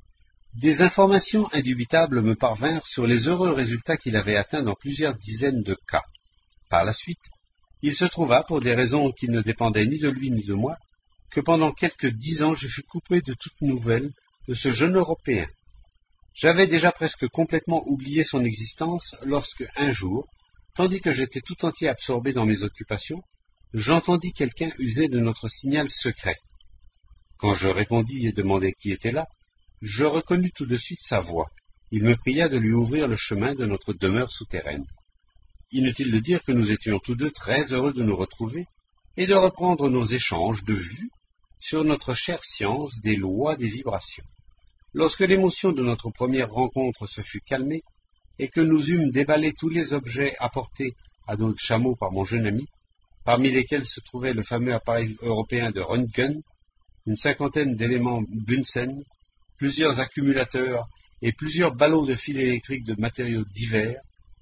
Des informations indubitables me parvinrent sur les heureux résultats qu'il avait atteints dans plusieurs dizaines de cas. Par la suite, il se trouva, pour des raisons qui ne dépendaient ni de lui ni de moi, que pendant quelques dix ans je fus coupé de toute nouvelle de ce jeune Européen. J'avais déjà presque complètement oublié son existence lorsque, un jour, tandis que j'étais tout entier absorbé dans mes occupations, j'entendis quelqu'un user de notre signal secret. Quand je répondis et demandai qui était là, je reconnus tout de suite sa voix. Il me pria de lui ouvrir le chemin de notre demeure souterraine. Inutile de dire que nous étions tous deux très heureux de nous retrouver et de reprendre nos échanges de vues sur notre chère science des lois des vibrations. Lorsque l'émotion de notre première rencontre se fut calmée et que nous eûmes déballé tous les objets apportés à notre chameau par mon jeune ami, parmi lesquels se trouvait le fameux appareil européen de Röntgen, une cinquantaine d'éléments Bunsen, plusieurs accumulateurs et plusieurs ballons de fils électriques de matériaux divers,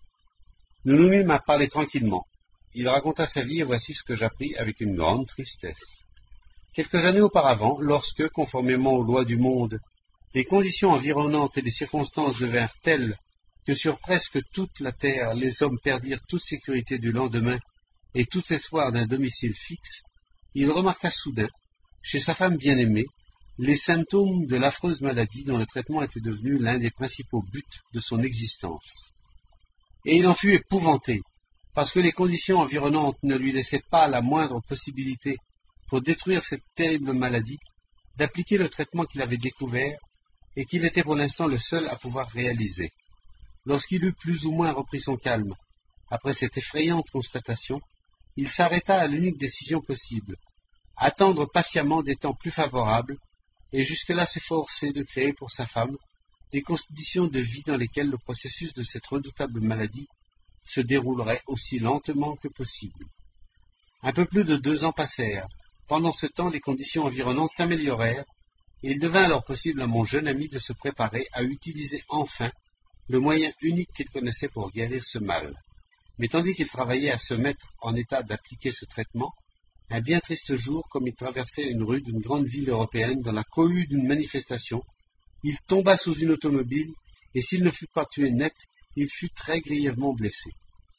nous nous mîmes à parler tranquillement. Il raconta sa vie et voici ce que j'appris avec une grande tristesse. Quelques années auparavant, lorsque, conformément aux lois du monde, les conditions environnantes et les circonstances devinrent telles que sur presque toute la terre les hommes perdirent toute sécurité du lendemain et tout espoir d'un domicile fixe, il remarqua soudain, chez sa femme bien-aimée, les symptômes de l'affreuse maladie dont le traitement était devenu l'un des principaux buts de son existence. Et il en fut épouvanté, parce que les conditions environnantes ne lui laissaient pas la moindre possibilité, pour détruire cette terrible maladie, d'appliquer le traitement qu'il avait découvert et qu'il était pour l'instant le seul à pouvoir réaliser. Lorsqu'il eut plus ou moins repris son calme, après cette effrayante constatation, il s'arrêta à l'unique décision possible, attendre patiemment des temps plus favorables, et jusque-là s'efforcer de créer pour sa femme des conditions de vie dans lesquelles le processus de cette redoutable maladie se déroulerait aussi lentement que possible. Un peu plus de deux ans passèrent. Pendant ce temps, les conditions environnantes s'améliorèrent, et il devint alors possible à mon jeune ami de se préparer à utiliser enfin le moyen unique qu'il connaissait pour guérir ce mal. Mais tandis qu'il travaillait à se mettre en état d'appliquer ce traitement, un bien triste jour, comme il traversait une rue d'une grande ville européenne dans la cohue d'une manifestation, il tomba sous une automobile, et s'il ne fut pas tué net, il fut très grièvement blessé.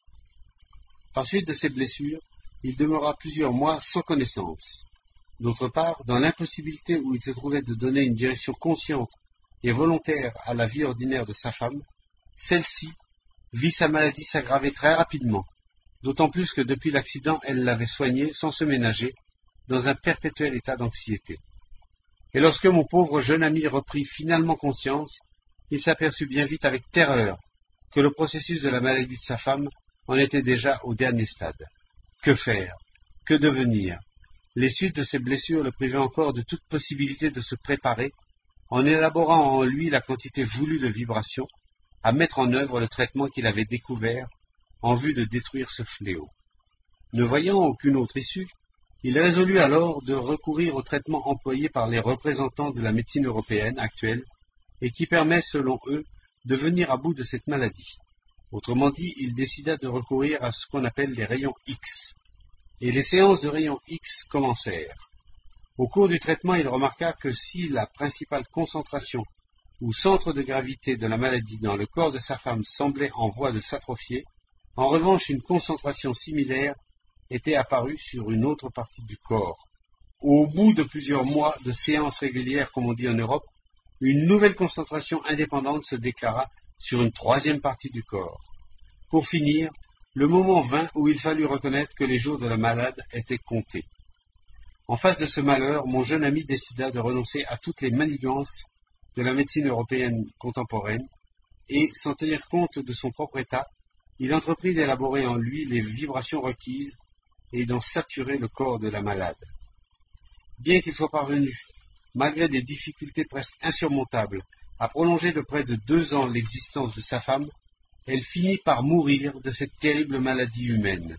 Par suite de ces blessures, il demeura plusieurs mois sans connaissance. D'autre part, dans l'impossibilité où il se trouvait de donner une direction consciente et volontaire à la vie ordinaire de sa femme, celle-ci vit sa maladie s'aggraver très rapidement, d'autant plus que depuis l'accident, elle l'avait soignée sans se ménager, dans un perpétuel état d'anxiété. Et lorsque mon pauvre jeune ami reprit finalement conscience, il s'aperçut bien vite avec terreur que le processus de la maladie de sa femme en était déjà au dernier stade. Que faire? Que devenir? Les suites de ces blessures le privaient encore de toute possibilité de se préparer, en élaborant en lui la quantité voulue de vibrations, à mettre en œuvre le traitement qu'il avait découvert en vue de détruire ce fléau. Ne voyant aucune autre issue, il résolut alors de recourir au traitement employé par les représentants de la médecine européenne actuelle et qui permet, selon eux, de venir à bout de cette maladie. Autrement dit, il décida de recourir à ce qu'on appelle les rayons X. Et les séances de rayons X commencèrent. Au cours du traitement, il remarqua que si la principale concentration ou centre de gravité de la maladie dans le corps de sa femme semblait en voie de s'atrophier, en revanche une concentration similaire était apparue sur une autre partie du corps, Au bout de plusieurs mois de séances régulières, comme on dit en Europe, une nouvelle concentration indépendante se déclara sur une troisième partie du corps. Pour finir, le moment vint où il fallut reconnaître que les jours de la malade étaient comptés. En face de ce malheur, mon jeune ami décida de renoncer à toutes les manigances de la médecine européenne contemporaine et, sans tenir compte de son propre état, il entreprit d'élaborer en lui les vibrations requises et d'en saturer le corps de la malade. Bien qu'il soit parvenu, malgré des difficultés presque insurmontables, à prolonger de près de deux ans l'existence de sa femme, elle finit par mourir de cette terrible maladie humaine.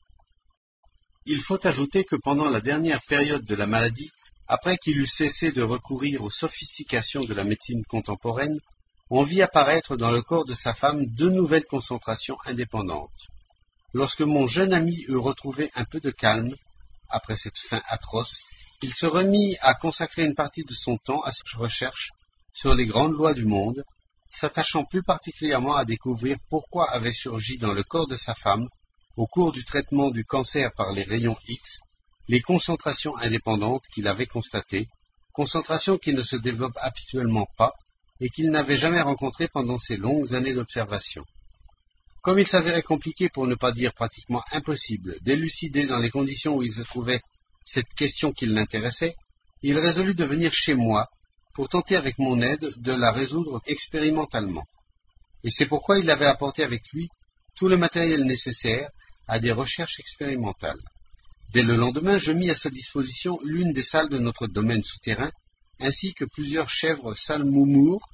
Il faut ajouter que pendant la dernière période de la maladie, après qu'il eut cessé de recourir aux sophistications de la médecine contemporaine, on vit apparaître dans le corps de sa femme deux nouvelles concentrations indépendantes. Lorsque mon jeune ami eut retrouvé un peu de calme, après cette fin atroce, il se remit à consacrer une partie de son temps à ses recherches sur les grandes lois du monde, s'attachant plus particulièrement à découvrir pourquoi avaient surgi dans le corps de sa femme, au cours du traitement du cancer par les rayons X, les concentrations indépendantes qu'il avait constatées, concentrations qui ne se développent habituellement pas et qu'il n'avait jamais rencontrées pendant ses longues années d'observation. Comme il s'avérait compliqué, pour ne pas dire pratiquement impossible, d'élucider dans les conditions où il se trouvait cette question qui l'intéressait, il résolut de venir chez moi pour tenter avec mon aide de la résoudre expérimentalement. Et c'est pourquoi il avait apporté avec lui tout le matériel nécessaire à des recherches expérimentales. Dès le lendemain, je mis à sa disposition l'une des salles de notre domaine souterrain, ainsi que plusieurs chèvres salmoumours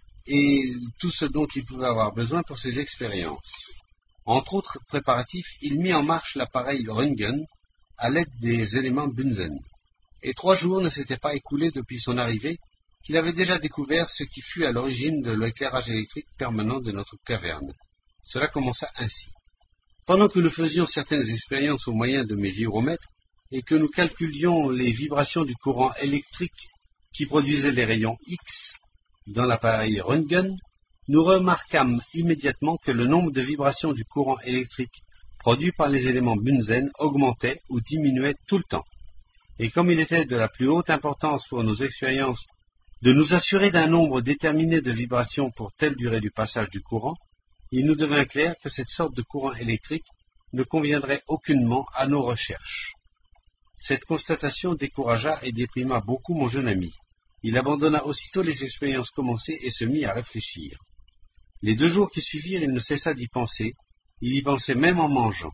et tout ce dont il pouvait avoir besoin pour ses expériences. Entre autres préparatifs, il mit en marche l'appareil Röntgen à l'aide des éléments Bunsen. Et trois jours ne s'étaient pas écoulés depuis son arrivée qu'il avait déjà découvert ce qui fut à l'origine de l'éclairage électrique permanent de notre caverne. Cela commença ainsi. Pendant que nous faisions certaines expériences au moyen de mes vibromètres et que nous calculions les vibrations du courant électrique qui produisait les rayons X dans l'appareil Röntgen, nous remarquâmes immédiatement que le nombre de vibrations du courant électrique produit par les éléments Bunsen augmentait ou diminuait tout le temps. Et comme il était de la plus haute importance pour nos expériences de nous assurer d'un nombre déterminé de vibrations pour telle durée du passage du courant, il nous devint clair que cette sorte de courant électrique ne conviendrait aucunement à nos recherches. Cette constatation découragea et déprima beaucoup mon jeune ami. Il abandonna aussitôt les expériences commencées et se mit à réfléchir. Les deux jours qui suivirent, il ne cessa d'y penser, il y pensait même en mangeant.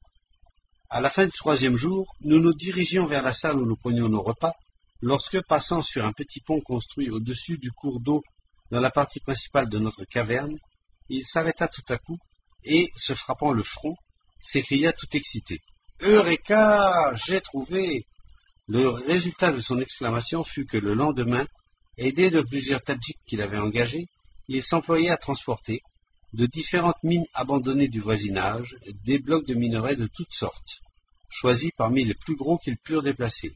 À la fin du troisième jour, nous nous dirigions vers la salle où nous prenions nos repas, lorsque, passant sur un petit pont construit au-dessus du cours d'eau dans la partie principale de notre caverne, il s'arrêta tout à coup et, se frappant le front, s'écria tout excité. « Eureka! J'ai trouvé !» Le résultat de son exclamation fut que le lendemain, aidé de plusieurs tadjiks qu'il avait engagés, il s'employait à transporter, de différentes mines abandonnées du voisinage, des blocs de minerais de toutes sortes, choisis parmi les plus gros qu'ils purent déplacer.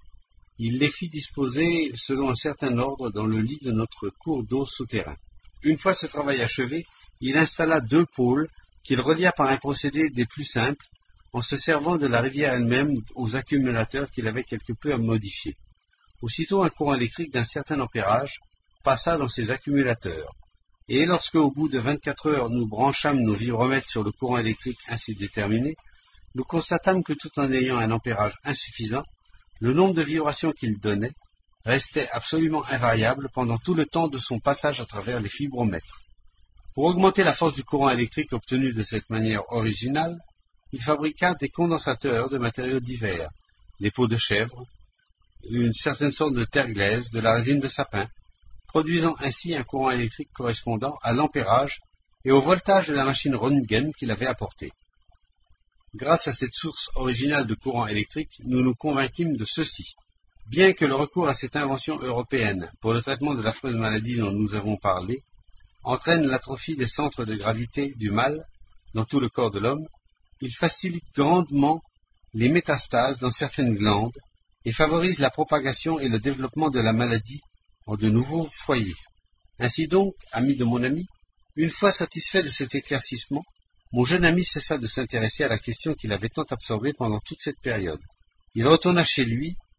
Il les fit disposer selon un certain ordre dans le lit de notre cours d'eau souterrain. Une fois ce travail achevé, il installa deux pôles qu'il relia par un procédé des plus simples, en se servant de la rivière elle-même aux accumulateurs qu'il avait quelque peu modifiés. Aussitôt un courant électrique d'un certain ampérage passa dans ces accumulateurs, et lorsque au bout de vingt-quatre heures nous branchâmes nos vibromètres sur le courant électrique ainsi déterminé, nous constatâmes que tout en ayant un ampérage insuffisant, le nombre de vibrations qu'il donnait restait absolument invariable pendant tout le temps de son passage à travers les fibromètres. Pour augmenter la force du courant électrique obtenu de cette manière originale, il fabriqua des condensateurs de matériaux divers, des peaux de chèvre, une certaine sorte de terre glaise, de la résine de sapin, produisant ainsi un courant électrique correspondant à l'ampérage et au voltage de la machine Röntgen qu'il avait apportée. Grâce à cette source originale de courant électrique, nous nous convainquîmes de ceci. Bien que le recours à cette invention européenne pour le traitement de l'affreuse maladie dont nous avons parlé entraîne l'atrophie des centres de gravité du mal dans tout le corps de l'homme, il facilite grandement les métastases dans certaines glandes et favorise la propagation et le développement de la maladie en de nouveaux foyers. Ainsi donc, ami de mon ami, une fois satisfait de cet éclaircissement, mon jeune ami cessa de s'intéresser à la question qui l'avait tant absorbé pendant toute cette période. Il retourna chez lui,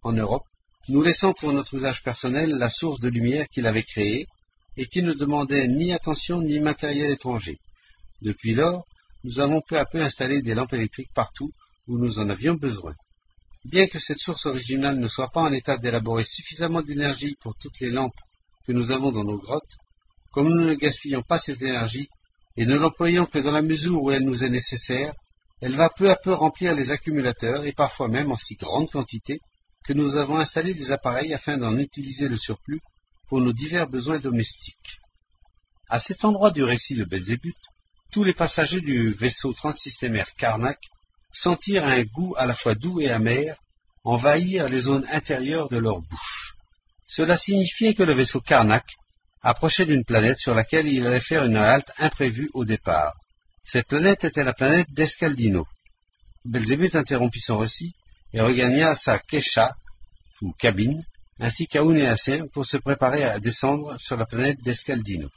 en Europe, nous laissant pour notre usage personnel la source de lumière qu'il avait créée et qui ne demandait ni attention ni matériel étranger. Depuis lors, nous avons peu à peu installé des lampes électriques partout où nous en avions besoin. Bien que cette source originale ne soit pas en état d'élaborer suffisamment d'énergie pour toutes les lampes que nous avons dans nos grottes, comme nous ne gaspillons pas cette énergie et ne l'employons que dans la mesure où elle nous est nécessaire, elle va peu à peu remplir les accumulateurs et parfois même en si grande quantité que nous avons installé des appareils afin d'en utiliser le surplus pour nos divers besoins domestiques. À cet endroit du récit de Belzébuth, tous les passagers du vaisseau transsystémaire Karnak sentirent un goût à la fois doux et amer envahir les zones intérieures de leur bouche. Cela signifiait que le vaisseau Karnak approchait d'une planète sur laquelle il allait faire une halte imprévue au départ. Cette planète était la planète d'Escaldino. Belzébuth interrompit son récit et regagna sa Kesha, ou cabine, ainsi qu'Aounéacien pour se préparer à descendre sur la planète d'Escaldino.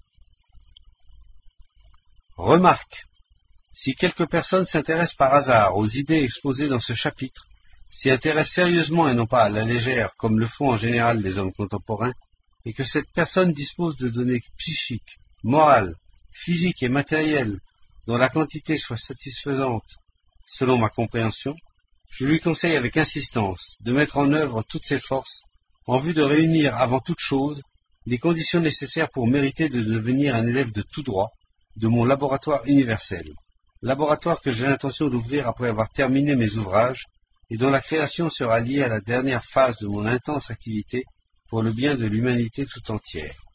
Remarque: si quelques personnes s'intéressent par hasard aux idées exposées dans ce chapitre, s'y intéressent sérieusement et non pas à la légère comme le font en général les hommes contemporains, et que cette personne dispose de données psychiques, morales, physiques et matérielles dont la quantité soit satisfaisante selon ma compréhension, je lui conseille avec insistance de mettre en œuvre toutes ses forces en vue de réunir avant toute chose les conditions nécessaires pour mériter de devenir un élève de tout droit de mon laboratoire universel, laboratoire que j'ai l'intention d'ouvrir après avoir terminé mes ouvrages et dont la création sera liée à la dernière phase de mon intense activité pour le bien de l'humanité tout entière.